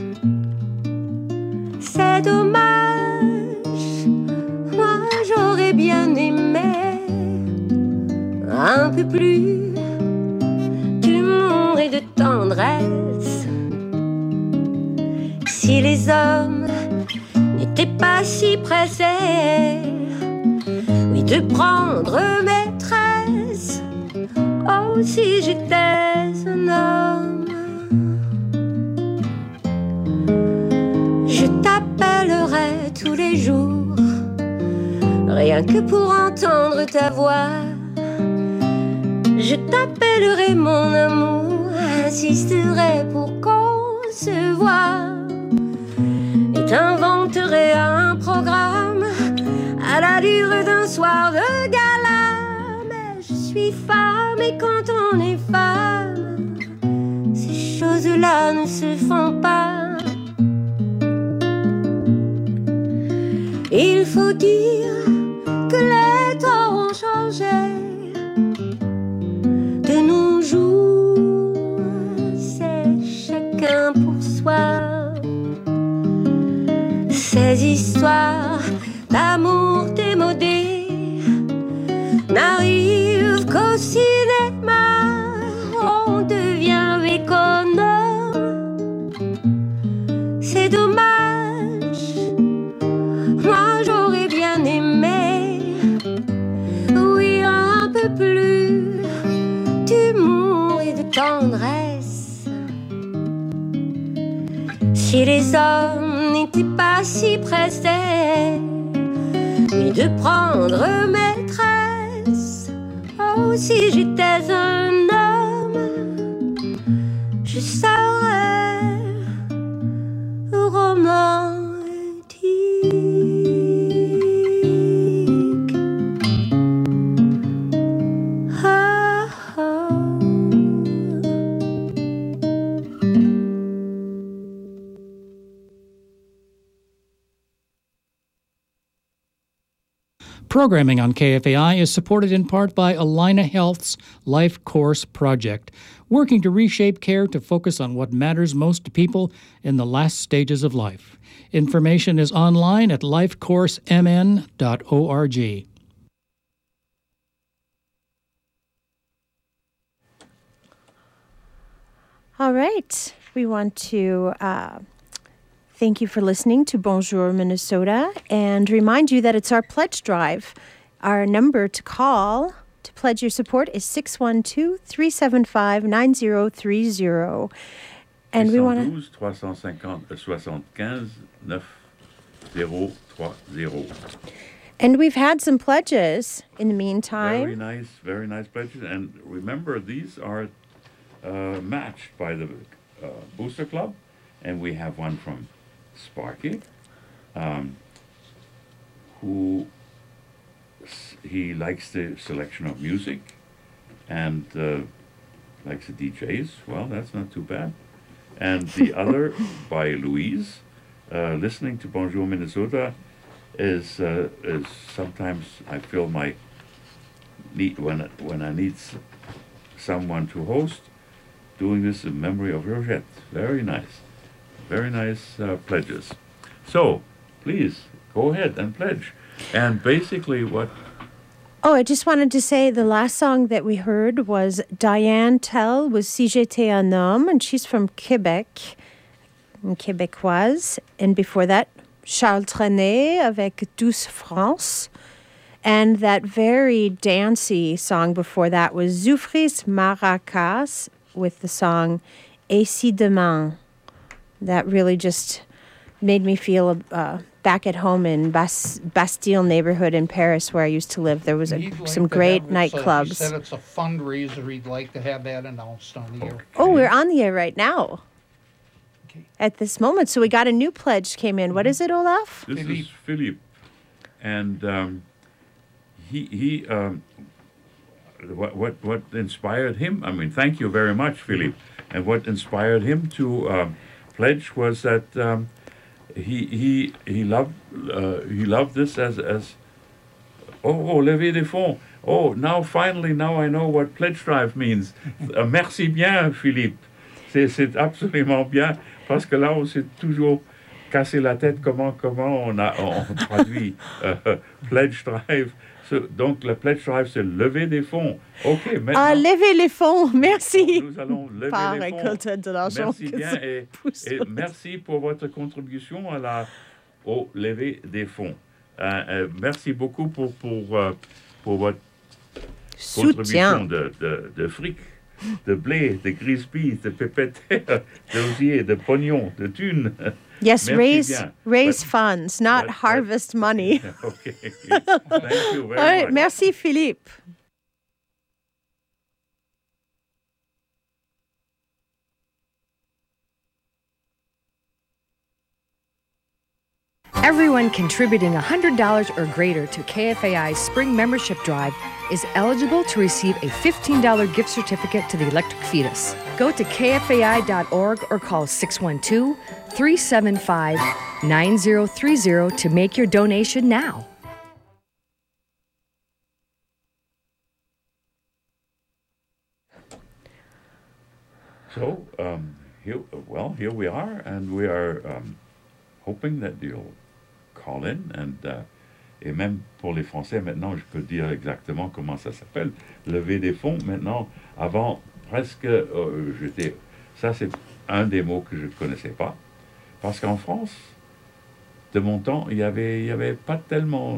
C'est dommage. Moi j'aurais bien aimé un peu plus d'humour et de tendresse. Si les hommes n'étais pas si pressé, oui, de prendre maîtresse. Oh, si j'étais un homme, je t'appellerais tous les jours, rien que pour entendre ta voix. Je t'appellerais mon amour, insisterais pour qu'on se voie. J'inventerai un programme à l'allure d'un soir de gala. Mais je suis femme et quand on est femme, ces choses-là ne se font pas. Il faut dire que les temps ont changé. De nos jours, c'est chacun pour soi. Ces histoires d'amour démodées n'arrivent qu'au cinéma. On devient économe. C'est dommage. Moi j'aurais bien aimé, oui, un peu plus d'humour et de tendresse. Si les hommes n'étaient pas si pressés, oui, de prendre maîtresse. Oh, si j'étais un homme, je serai romantique. Ah, ah. Programming on KFAI is supported in part by Allina Health's Life Course Project, working to reshape care to focus on what matters most to people in the last stages of life. Information is online at lifecoursemn.org. All right. We want to thank you for listening to Bonjour Minnesota and remind you that it's our pledge drive. Our number to call to pledge your support is 612-375-9030. And we want to... 375-75-9030. And we've had some pledges in the meantime. Very nice pledges. And remember, these are matched by the Booster Club. And we have one from Sparky, who he likes the selection of music and likes the DJs. Well, that's not too bad. And the other by Louise, listening to Bonjour Minnesota is sometimes I feel my need when I need someone to host. Doing this in memory of Georgette. Very nice. Very nice pledges. So, please, go ahead and pledge. And basically what... Oh, I just wanted to say the last song that we heard was Diane Tell with Si j'étais un homme, and she's from Quebec, Québécoise. And before that, Charles Trenet avec Douce France. And that very dancey song before that was Zoufris Maracas with the song Et si demain. That really just made me feel back at home in Bastille neighborhood in Paris where I used to live. There was some great nightclubs. He said it's a fundraiser. He'd like to have that announced on the air. Oh, we're on the air right now. Okay. At this moment. So we got a new pledge came in. What is it, Olaf? This is Philippe. And what inspired him? I mean, thank you very much, Philippe. And what inspired him to pledge was that he loved this as lever des fonds. Oh, now I know what pledge drive means. Merci bien, Philippe. C'est absolument bien parce que là on s'est toujours cassé la tête comment on traduit pledge drive. Donc, le pledge drive, c'est lever des fonds. OK, maintenant... lever les fonds, merci. Nous allons lever les fonds. Merci bien et merci pour votre contribution au lever des fonds. Merci beaucoup pour votre contribution de fric, de blé, de grisby, de pépette, d'osier, de pognon, de thunes. Yes, raise funds, not harvest money. Okay. Thank you very much. All right, merci, Philippe. Everyone contributing $100 or greater to KFAI's Spring Membership Drive is eligible to receive a $15 gift certificate to the Electric Fetus. Go to kfai.org or call 612-375-9030 to make your donation now. So, here we are, and we are hoping that you'll call in, et même pour les Français, maintenant, je peux dire exactement comment ça s'appelle. Lever des fonds, maintenant, avant, presque, ça c'est un des mots que je ne connaissais pas, parce qu'en France, de mon temps, il y avait pas tellement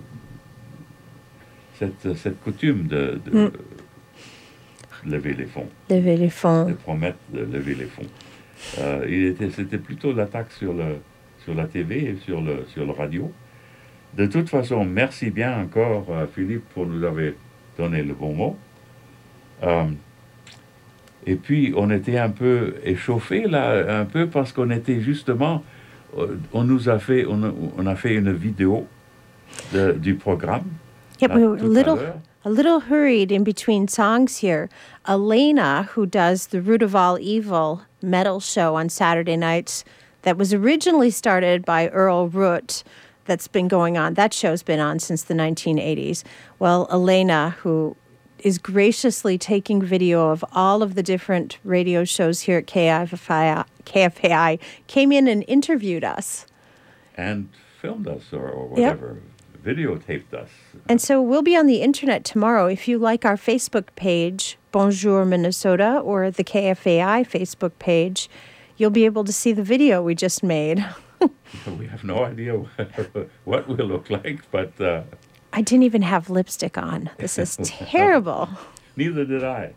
cette coutume de lever les fonds. Lever les fonds. De promettre de lever les fonds. C'était plutôt l'attaque sur la TV et sur le radio. De toute façon, merci bien encore, Philippe, pour nous avoir donné le bon mot. Et puis, on était un peu échauffés, là, un peu, parce qu'on était justement... On a fait une vidéo du programme. Yeah, we were a little hurried in between songs here. Elena, who does the Root of All Evil metal show on Saturday nights, that was originally started by Earl Root, that's been going on. That show's been on since the 1980s. Well, Elena, who is graciously taking video of all of the different radio shows here at KFAI, came in and interviewed us. And filmed us or whatever, videotaped us. And so we'll be on the internet tomorrow. If you like our Facebook page, Bonjour Minnesota, or the KFAI Facebook page, you'll be able to see the video we just made. We have no idea what we look like, but... I didn't even have lipstick on. This is terrible. Neither did I.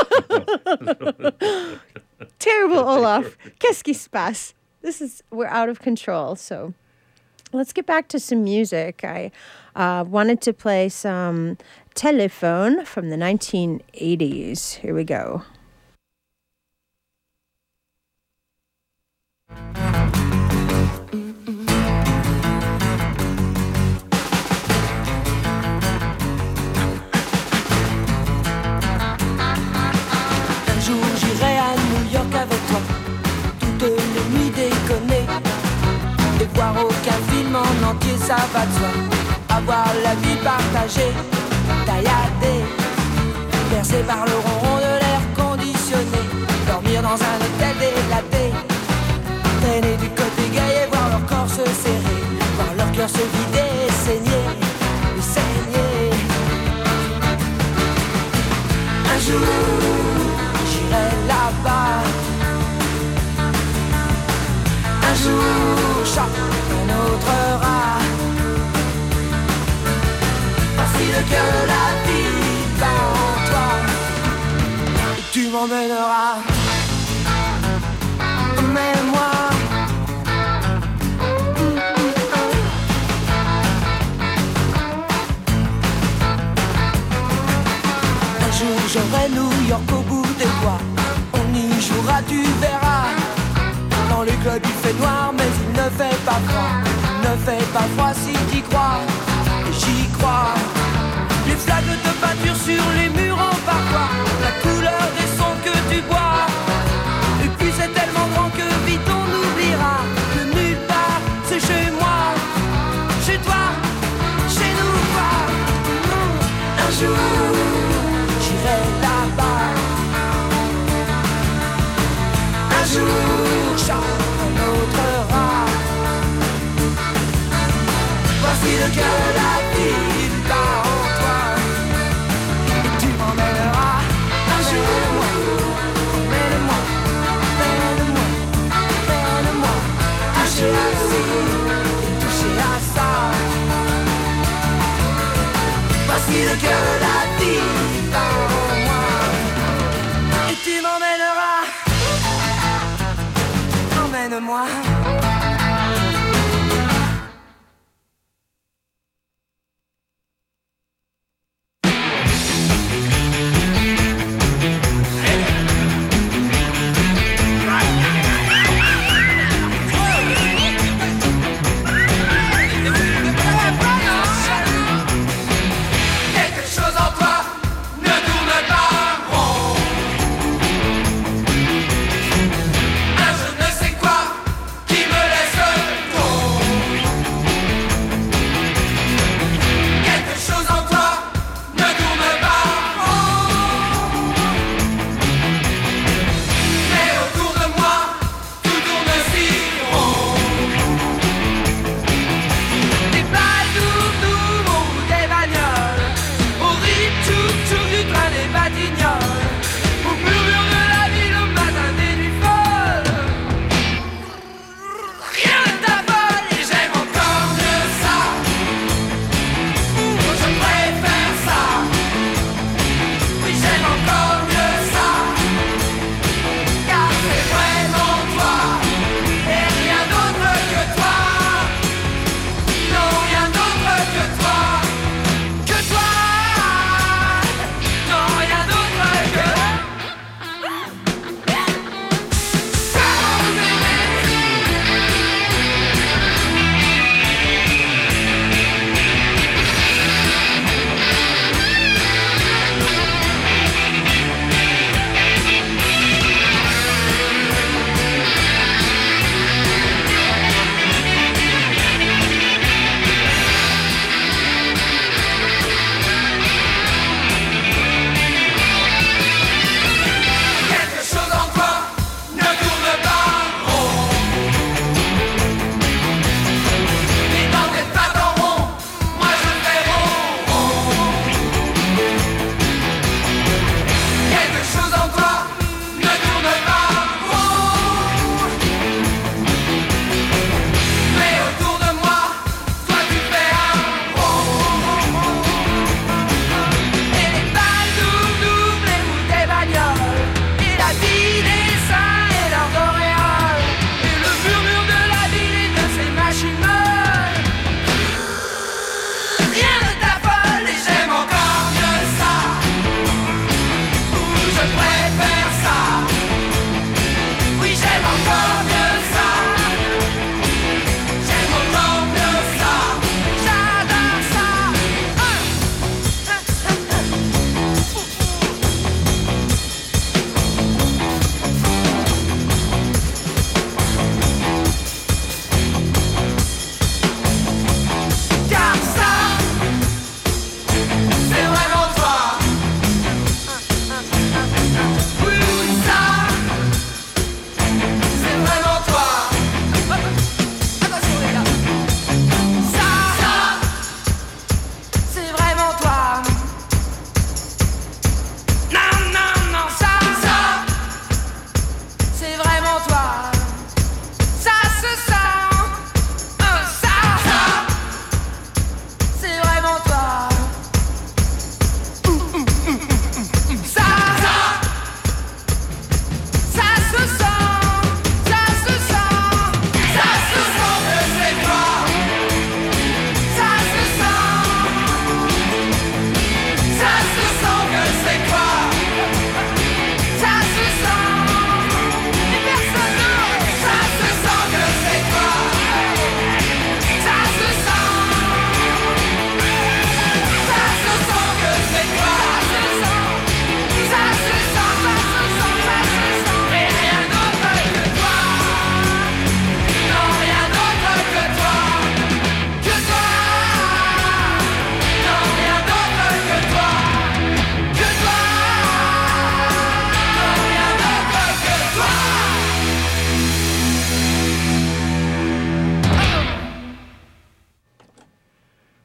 Terrible, Olaf. Qu'est-ce qui se passe? We're out of control. So let's get back to some music. I wanted to play some Telephone from the 1980s. Here we go. Avec toi, toutes les nuits déconner et voir aucun film en entier, ça va de soi. Avoir la vie partagée, tailladée, bercée par le ronron de l'air conditionné, dormir dans un hôtel délaté, traîner du côté gay et voir leur corps se serrer, voir leur cœur se vider et saigner, et saigner. Un jour, j'irai là-bas. Un jour, chacun autre rat. Facile que la vie va en toi, et tu m'emmèneras. Emmène-moi. Un jour, j'aurai New York au bout des doigts. On y jouera, tu verras. Dans les clubs il fait noir mais il ne fait pas froid. Il ne fait pas froid si t'y crois. Et j'y crois. Les flaques de peinture sur les murs en parfois, la couleur des sons que tu bois. Et puis c'est tellement grand que vite on oubliera que nulle part c'est chez moi, chez toi, chez nous quoi. Un jour j'irai là-bas. Un jour, chacun autre rat. Voici le cœur de la ville par en toi, et tu m'emmèneras. Un jour, emmène-moi, emmène-moi, emmène-moi. Toucher à ci, toucher à ça. Voici le cœur de la ville par en moi, et tu m'emmèneras. Emmène-moi. Quelque chose en toi ne tourne pas rond. Un je ne sais quoi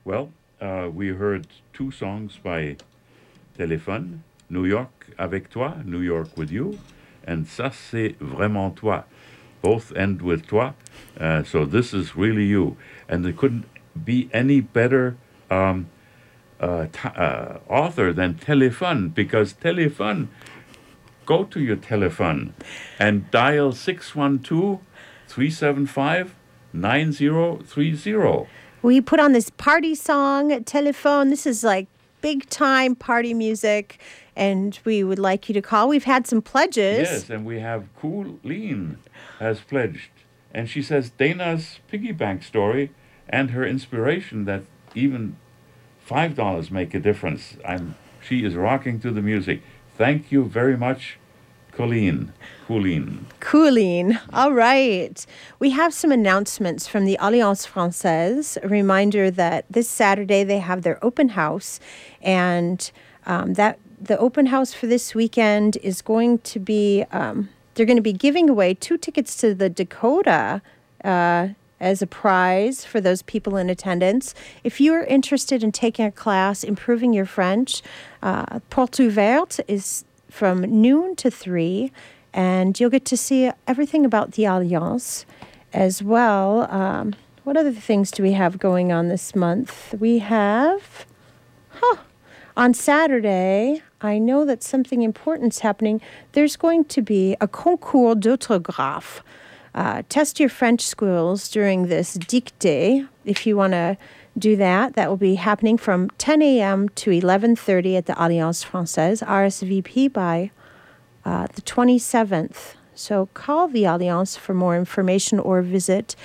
Well, we heard two songs by Téléphone, New York avec toi, New York with you, and Ça c'est vraiment toi. Both end with toi, so this is really you. And there couldn't be any better author than Téléphone, because Téléphone, go to your telephone and dial 612-375-9030. We put on this party song, Téléphone. This is like big time party music, and we would like you to call. We've had some pledges. Yes, and we have Colleen has pledged. And she says Dana's piggy bank story and her inspiration that even $5 make a difference. She is rocking to the music. Thank you very much, Colleen. All right. We have some announcements from the Alliance Française. A reminder that this Saturday they have their open house, and that the open house for this weekend is going to be, they're going to be giving away 2 tickets to the Dakota as a prize for those people in attendance. If you're interested in taking a class, improving your French, Porte Ouverte is from noon to 3, and you'll get to see everything about the Alliance as well. What other things do we have going on this month? We have, on Saturday, I know that something important's happening. There's going to be a concours d'orthographe. Test your French skills during this dictée. If you want to do that, that will be happening from 10 a.m. to 11:30 at the Alliance Française, RSVP by the 27th. So call the Alliance for more information or visit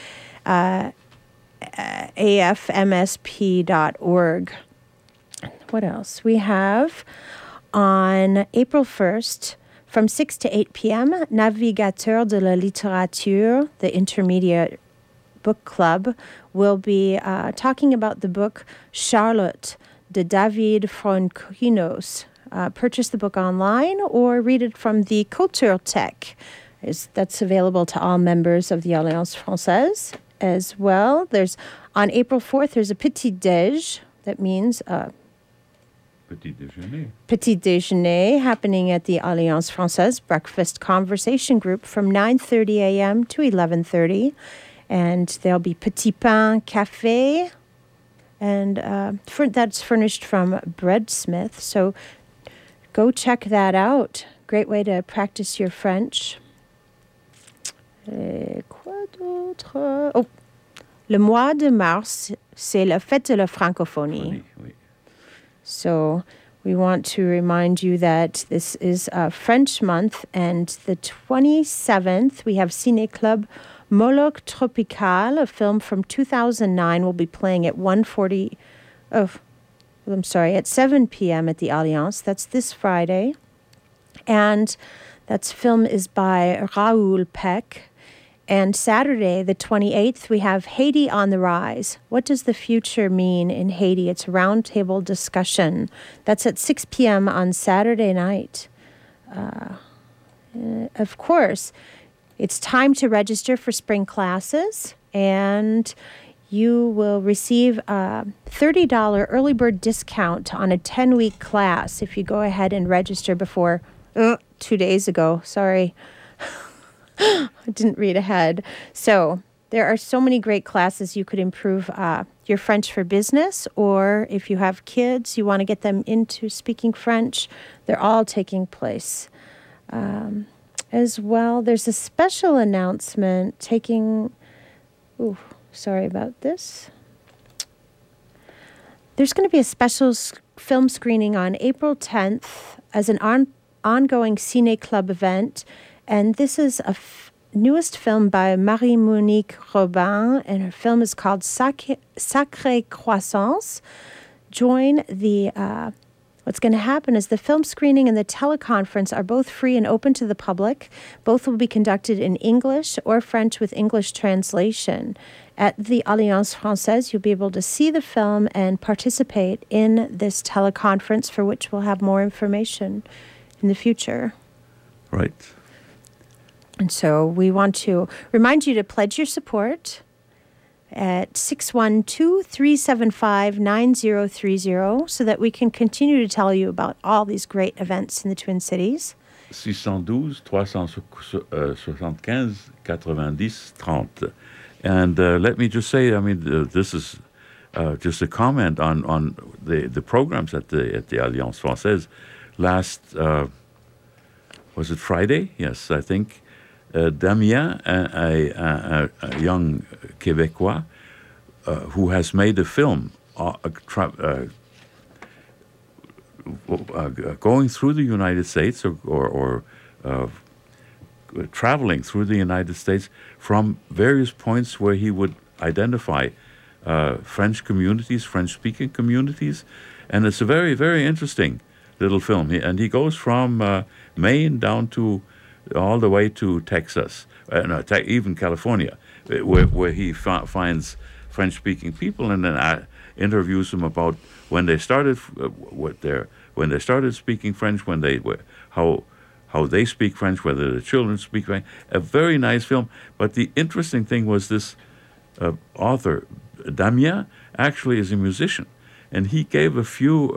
afmsp.org. What else? We have on April 1st, from 6 to 8 p.m., Navigateur de la Littérature, the intermediate book club, will be talking about the book Charlotte de David Franquinos. Purchase the book online or read it from the Culturetheque. That's available to all members of the Alliance Française as well. On April 4th, there's a Petit Déj. That means Petit Déjeuner happening at the Alliance Française Breakfast Conversation Group from 9:30 a.m. to 11:30. And there'll be Petit Pain Café, and that's furnished from Breadsmith. So go check that out. Great way to practice your French. Quoi d'autre? Oh, le mois de mars, c'est la fête de la francophonie. So we want to remind you that this is a French month, and the 27th, we have Ciné Club Moloch Tropical, a film from 2009, will be playing at 7 p.m. at the Alliance. That's this Friday. And that film is by Raoul Peck. And Saturday, the 28th, we have Haiti on the Rise. What does the future mean in Haiti? It's a roundtable discussion. That's at 6 p.m. on Saturday night. Of course, it's time to register for spring classes, and you will receive a $30 early bird discount on a 10-week class if you go ahead and register before 2 days ago. Sorry. I didn't read ahead. So there are so many great classes. You could improve your French for business, or if you have kids, you want to get them into speaking French. They're all taking place. As well, there's a special announcement sorry about this. There's going to be a special film screening on April 10th as an ongoing Ciné Club event. And this is a newest film by Marie-Monique Robin, and her film is called Sacrée Croissance. Join the... What's going to happen is the film screening and the teleconference are both free and open to the public. Both will be conducted in English or French with English translation. At the Alliance Française, you'll be able to see the film and participate in this teleconference, for which we'll have more information in the future. Right. And so we want to remind you to pledge your support at 612-375-9030 so that we can continue to tell you about all these great events in the Twin Cities. 612-375-90-30. And let me just say, I mean, this is just a comment on the programs at the Alliance Française. Last, was it Friday? Yes, I think. Damien, a young Québécois who has made a film going through the United States or traveling through the United States from various points where he would identify French communities, French-speaking communities, and it's a very, very interesting little film. And he goes from Maine down to all the way to Texas, even California, where he finds French-speaking people and then interviews them about when they started, when they started speaking French, when they were how they speak French, whether the children speak French. A very nice film. But the interesting thing was this author, Damien, actually is a musician, and he gave a few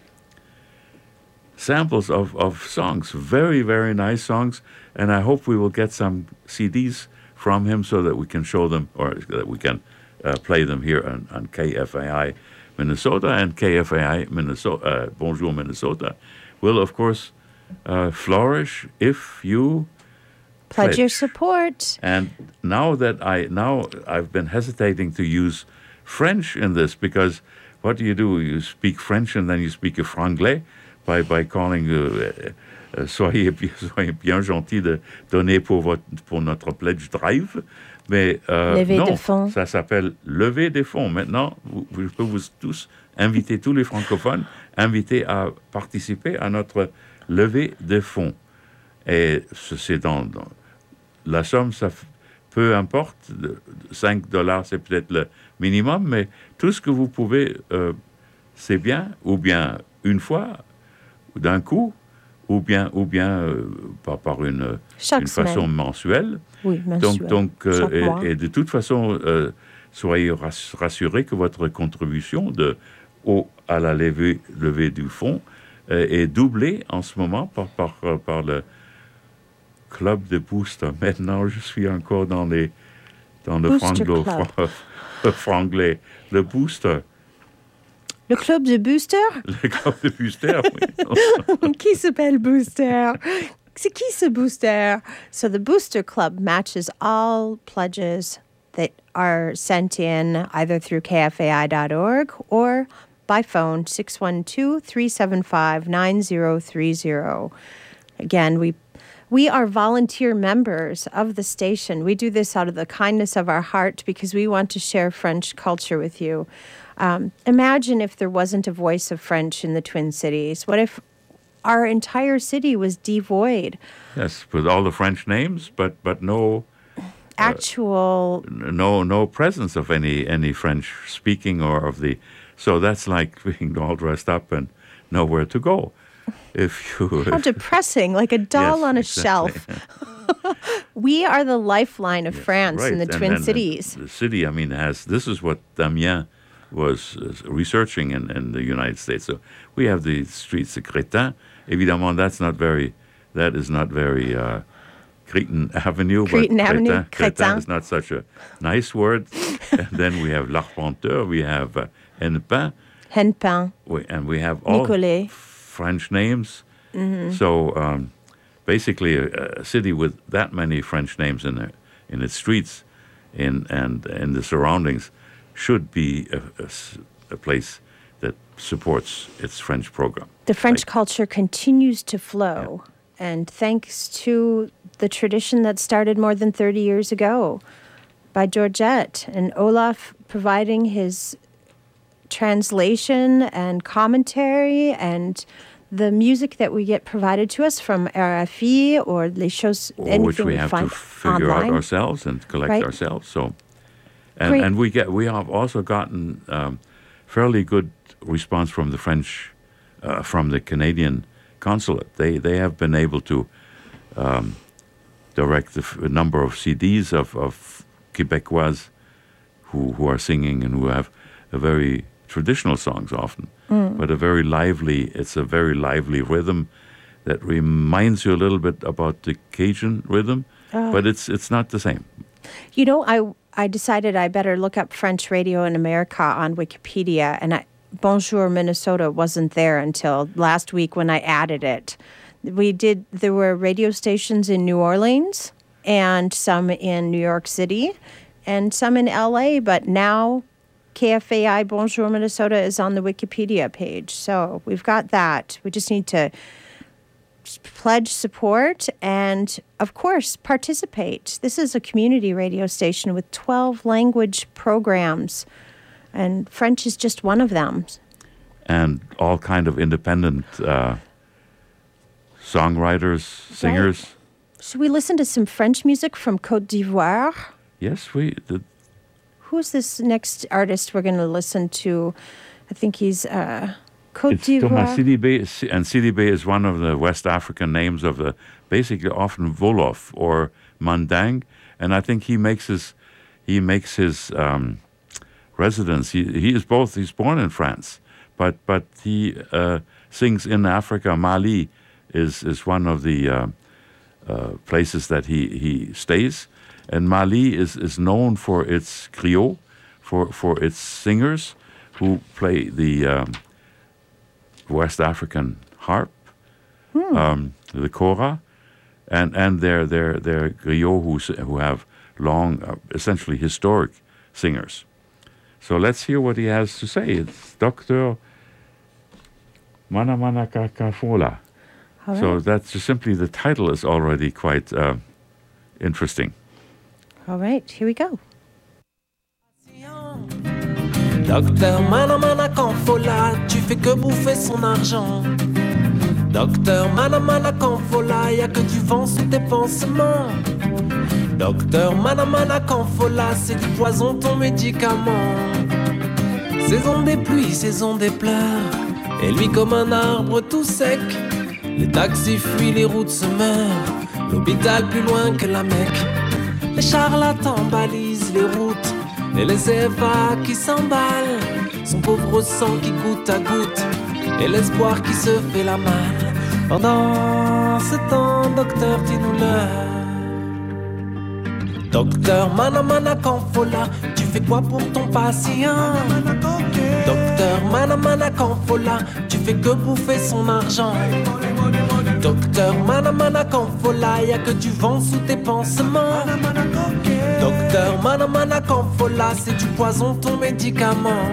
samples of songs, very, very nice songs, and I hope we will get some CDs from him so that we can show them, or that we can play them here on KFAI Minnesota, and KFAI Minnesota, Bonjour Minnesota, will of course flourish if you pledge your support. And now I've been hesitating to use French in this, because what do? You speak French and then you speak a franglais by calling soyez bien gentil de donner pour notre pledge drive. Mais non, ça s'appelle lever des fonds. Maintenant, je peux vous tous inviter, tous les francophones, inviter à participer à notre levée de fonds. Et c'est dans la somme, ça peu importe, $5 c'est peut-être le minimum, mais tout ce que vous pouvez, c'est bien, ou bien une fois, d'un coup, ou bien par une façon mensuelle. Oui, mensuelle. Donc et de toute façon, soyez rassurés que votre contribution à la levée du fonds est doublée en ce moment par le Club de Booster. Maintenant, je suis encore dans le franglais. Le Booster. Le Club de Booster? Le Club de Booster, oui. Qui s'appelle Booster? C'est qui ce Booster? So the Booster Club matches all pledges that are sent in either through kfai.org or by phone, 612-375-9030. Again, we are volunteer members of the station. We do this out of the kindness of our heart because we want to share French culture with you. Imagine if there wasn't a voice of French in the Twin Cities. What if our entire city was devoid? Yes, with all the French names, but no actual no presence of any French speaking or of the. So that's like being all dressed up and nowhere to go. If you how depressing, like a doll yes, on a exactly. shelf. We are the lifeline of France right. in the Twin Cities. The city, I mean, this is what Damien was researching in the United States. So we have the streets of Crétin. Évidemment, that is not very Cretin Avenue. Cretin Avenue, Crétin is not such a nice word. And then we have L'Arpenteur, we have Hennepin. And we have all Nicolet. French names. Mm-hmm. So basically a city with that many French names in its streets and in the surroundings should be a place that supports its French program. The French culture continues to flow, and thanks to the tradition that started more than 30 years ago by Georgette and Olaf providing his translation and commentary and the music that we get provided to us from RFI or Les Choses, which we have to figure online. out ourselves and collect right. ourselves. So, and we have also gotten fairly good response from the French, from the Canadian consulate. They have been able to direct a number of CDs of Québécois who are singing and who have a very traditional songs often, but it's a very lively rhythm that reminds you a little bit about the Cajun rhythm, but it's not the same. You know, I decided I better look up French radio in America on Wikipedia, and Bonjour Minnesota wasn't there until last week when I added it. There were radio stations in New Orleans and some in New York City and some in LA, but now KFAI Bonjour Minnesota is on the Wikipedia page. So we've got that. We just need to pledge support and, of course, participate. This is a community radio station with 12 language programs, and French is just one of them. And all kind of independent songwriters, singers. Right. Should we listen to some French music from Côte d'Ivoire? Yes, Who's this next artist we're going to listen to? I think he's Côte d'Ivoire. Thomas Sidibé, and Sidibé is one of the West African names of the basically often Wolof or Manding, and I think he makes his residence. He is both. He's born in France, but he sings in Africa. Mali is one of the places that he stays, and Mali is known for its griot, for its singers who play the West African harp, the kora, and their griots who have long, essentially historic singers. So let's hear what he has to say. It's Dr. Manamana Kakafola. Right. So that's just simply the title is already quite interesting. All right, here we go. Docteur Manamana Kanfola, tu fais que bouffer son argent. Docteur Manamana Kanfola, y'a que du vent sous tes pansements. Docteur Manamana Kanfola, c'est du poison ton médicament. Saison des pluies, saison des pleurs, et lui comme un arbre tout sec. Les taxis fuient, les routes se meurent, l'hôpital plus loin que la Mecque. Les charlatans balisent les routes, et les CFA qui s'emballent, son pauvre sang qui goutte à goutte, et l'espoir qui se fait la malle. Pendant ce temps, docteur, dis-nous-le. Docteur Manamana Kanfola, tu fais quoi pour ton patient? Docteur Manamana Kanfola, tu fais que bouffer son argent. Docteur Manamana Kanfola, y'a que du vent sous tes pansements. Docteur Manamana Kanfola, c'est du poison ton médicament.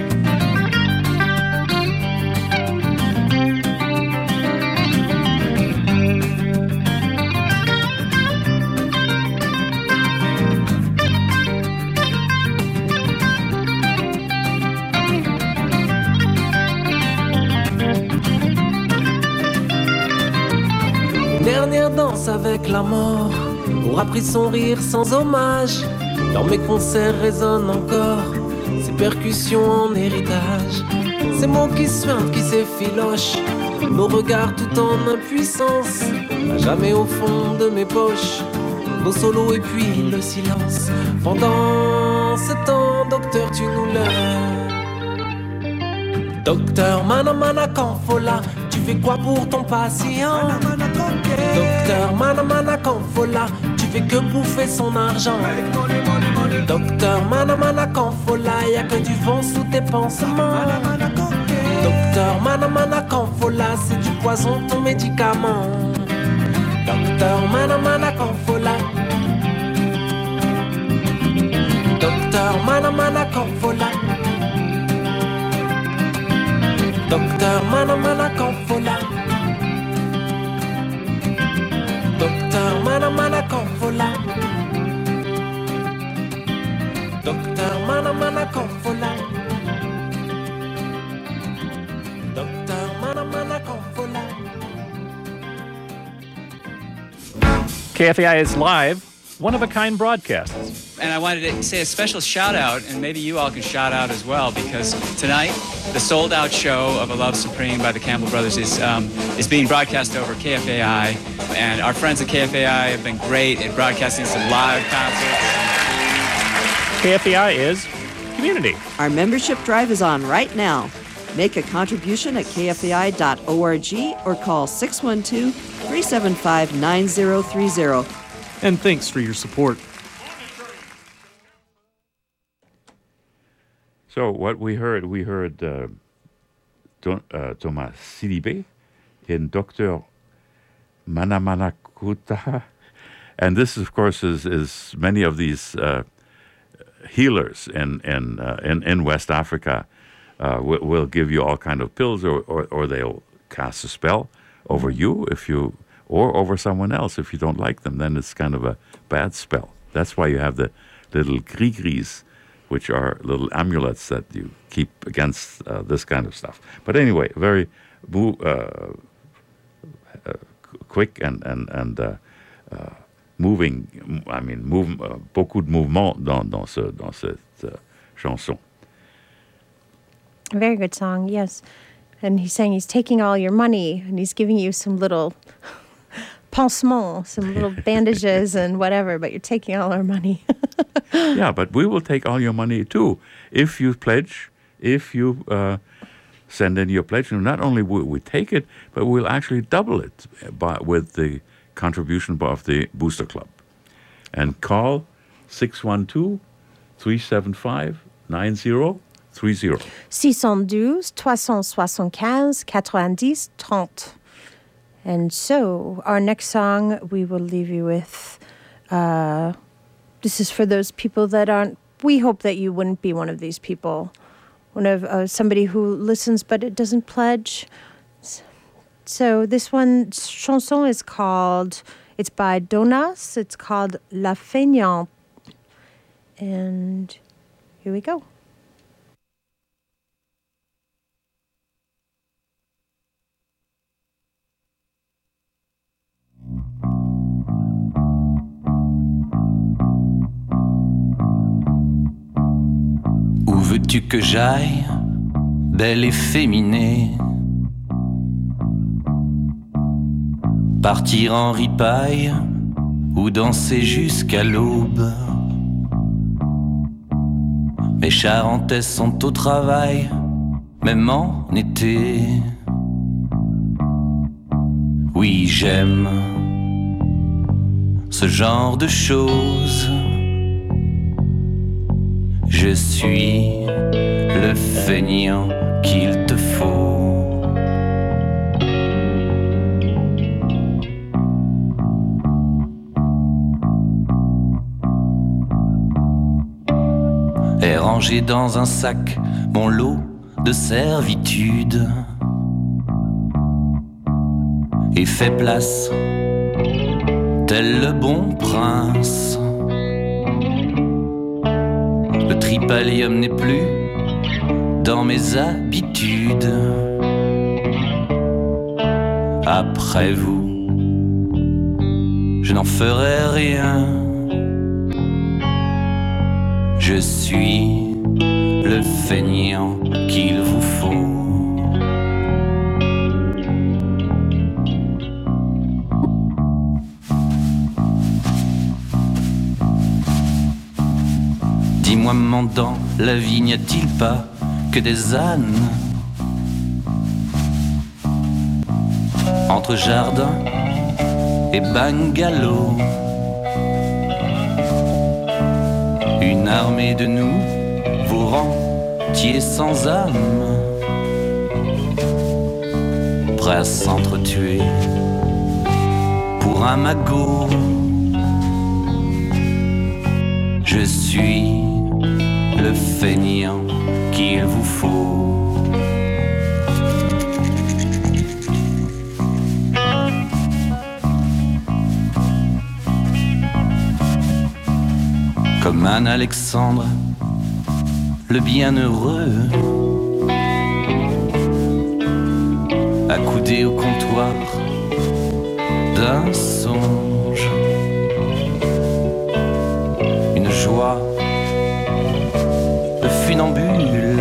Dernière danse avec la mort, aura pris son rire sans hommage. Dans mes concerts résonnent encore ses percussions en héritage. Ces mots qui suintent, qui s'effilochent, nos regards tout en impuissance. À jamais au fond de mes poches, nos solos et puis le silence. Pendant ce temps, docteur, tu nous l'aimes. Docteur Manamana Kanfola, tu fais quoi pour ton patient? Docteur Manamana Kanfola, tu fais que bouffer son argent. Docteur Manamana Kanfola, y'a que du vent sous tes pansements. Docteur Manamana Kanfola, c'est du poison ton médicament. Docteur Manamana Kanfola. Docteur Manamana Kanfola. Docteur Manamana Kanfola. Docteur Manamana Kanfola. Docteur Manamana Kanfola. Docteur Manamana Kanfola. KFAI is live, one-of-a-kind broadcasts. And I wanted to say a special shout out, and maybe you all can shout out as well, because tonight the sold out show of A Love Supreme by the Campbell Brothers is being broadcast over KFAI, and our friends at KFAI have been great at broadcasting some live concerts. KFAI is community. Our membership drive is on right now. Make a contribution at kfai.org or call 612-375-9030. And thanks for your support. So what we heard Thomas Sidibé in Dr. Manamanakuta. And this, of course, is many of these healers in West Africa will give you all kind of pills, or they'll cast a spell over you or over someone else. If you don't like them, then it's kind of a bad spell. That's why you have the little grigris, which are little amulets that you keep against this kind of stuff. But anyway, very quick and moving. I mean, beaucoup de mouvement dans cette chanson. A very good song, yes. And he's saying he's taking all your money and he's giving you some little pansements, some little bandages and whatever, but you're taking all our money. Yeah, but we will take all your money too. If you pledge, if you send in your pledge, and not only will we take it, but we'll actually double it with the contribution of the Booster Club. And call 612-375-9030. 612-375-90-30. And so our next song we will leave you with, this is for those people that aren't, we hope that you wouldn't be one of these people, one of somebody who listens but it doesn't pledge. So this one chanson is called, it's by Donas, it's called La Feignante. And here we go. Où veux-tu que j'aille, belle efféminée? Partir en ripaille ou danser jusqu'à l'aube? Mes charentaises sont au travail, même en été. Oui, j'aime ce genre de choses. Je suis le feignant qu'il te faut. Et ranger dans un sac mon lot de servitude. Et fait place, tel le bon prince. Le tripalium n'est plus dans mes habitudes. Après vous, je n'en ferai rien. Je suis le feignant qu'il vous faut. Dis-moi, mentant, la vie n'y a-t-il pas que des ânes? Entre jardin et bungalow, une armée de nous, vos rentiers sans âme, prêts à s'entretuer pour un magot. Je suis le feignant qu'il vous faut. Comme un Alexandre, le bienheureux, accoudé au comptoir d'un songe, une joie de funambule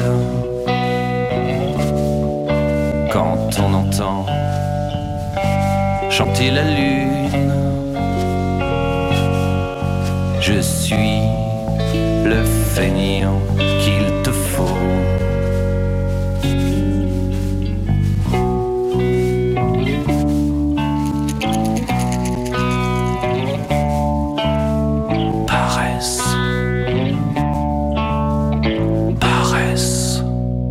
quand on entend chanter la lune. Je suis le feignant qu'il te faut. Paresse. Paresse.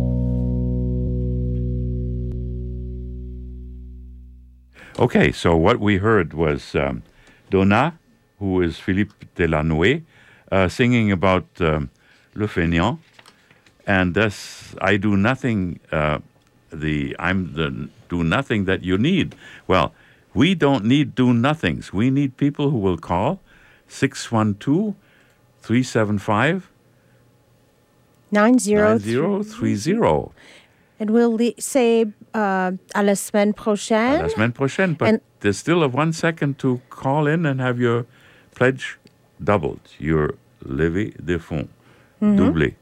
Okay, so what we heard was Donna, who is Philippe Delanoë, singing about Le Fainéant, and thus I do nothing. I'm the do nothing that you need. Well, we don't need do nothings. We need people who will call 612-375 9030. And we'll say à la semaine prochaine. À la semaine prochaine, but there's still 1 second to call in and have your pledge doubled, your levée de fonds doublé.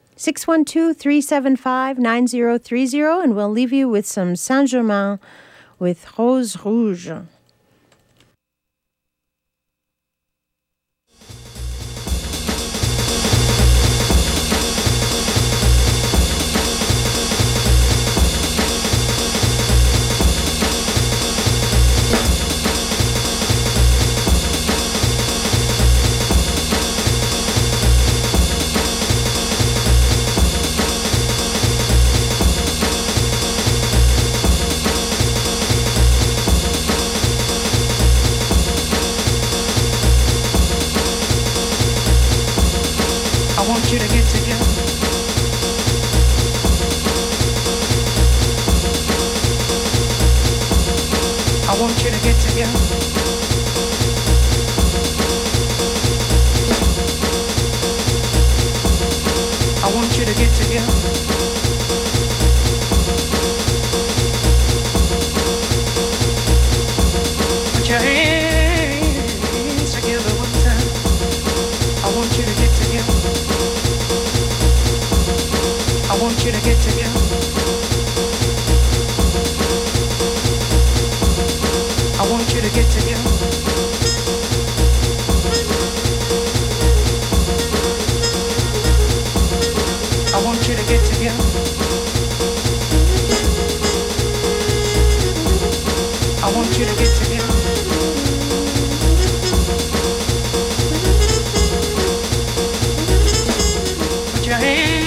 612-375-9030, and we'll leave you with some Saint-Germain with Rose Rouge. I want you to get together. I want you to get together. I want you to get together. Put your hands together one time. I want you to get together. I want you to get together. I want you to get together. I want you to get together. I want you to get together. Put your hands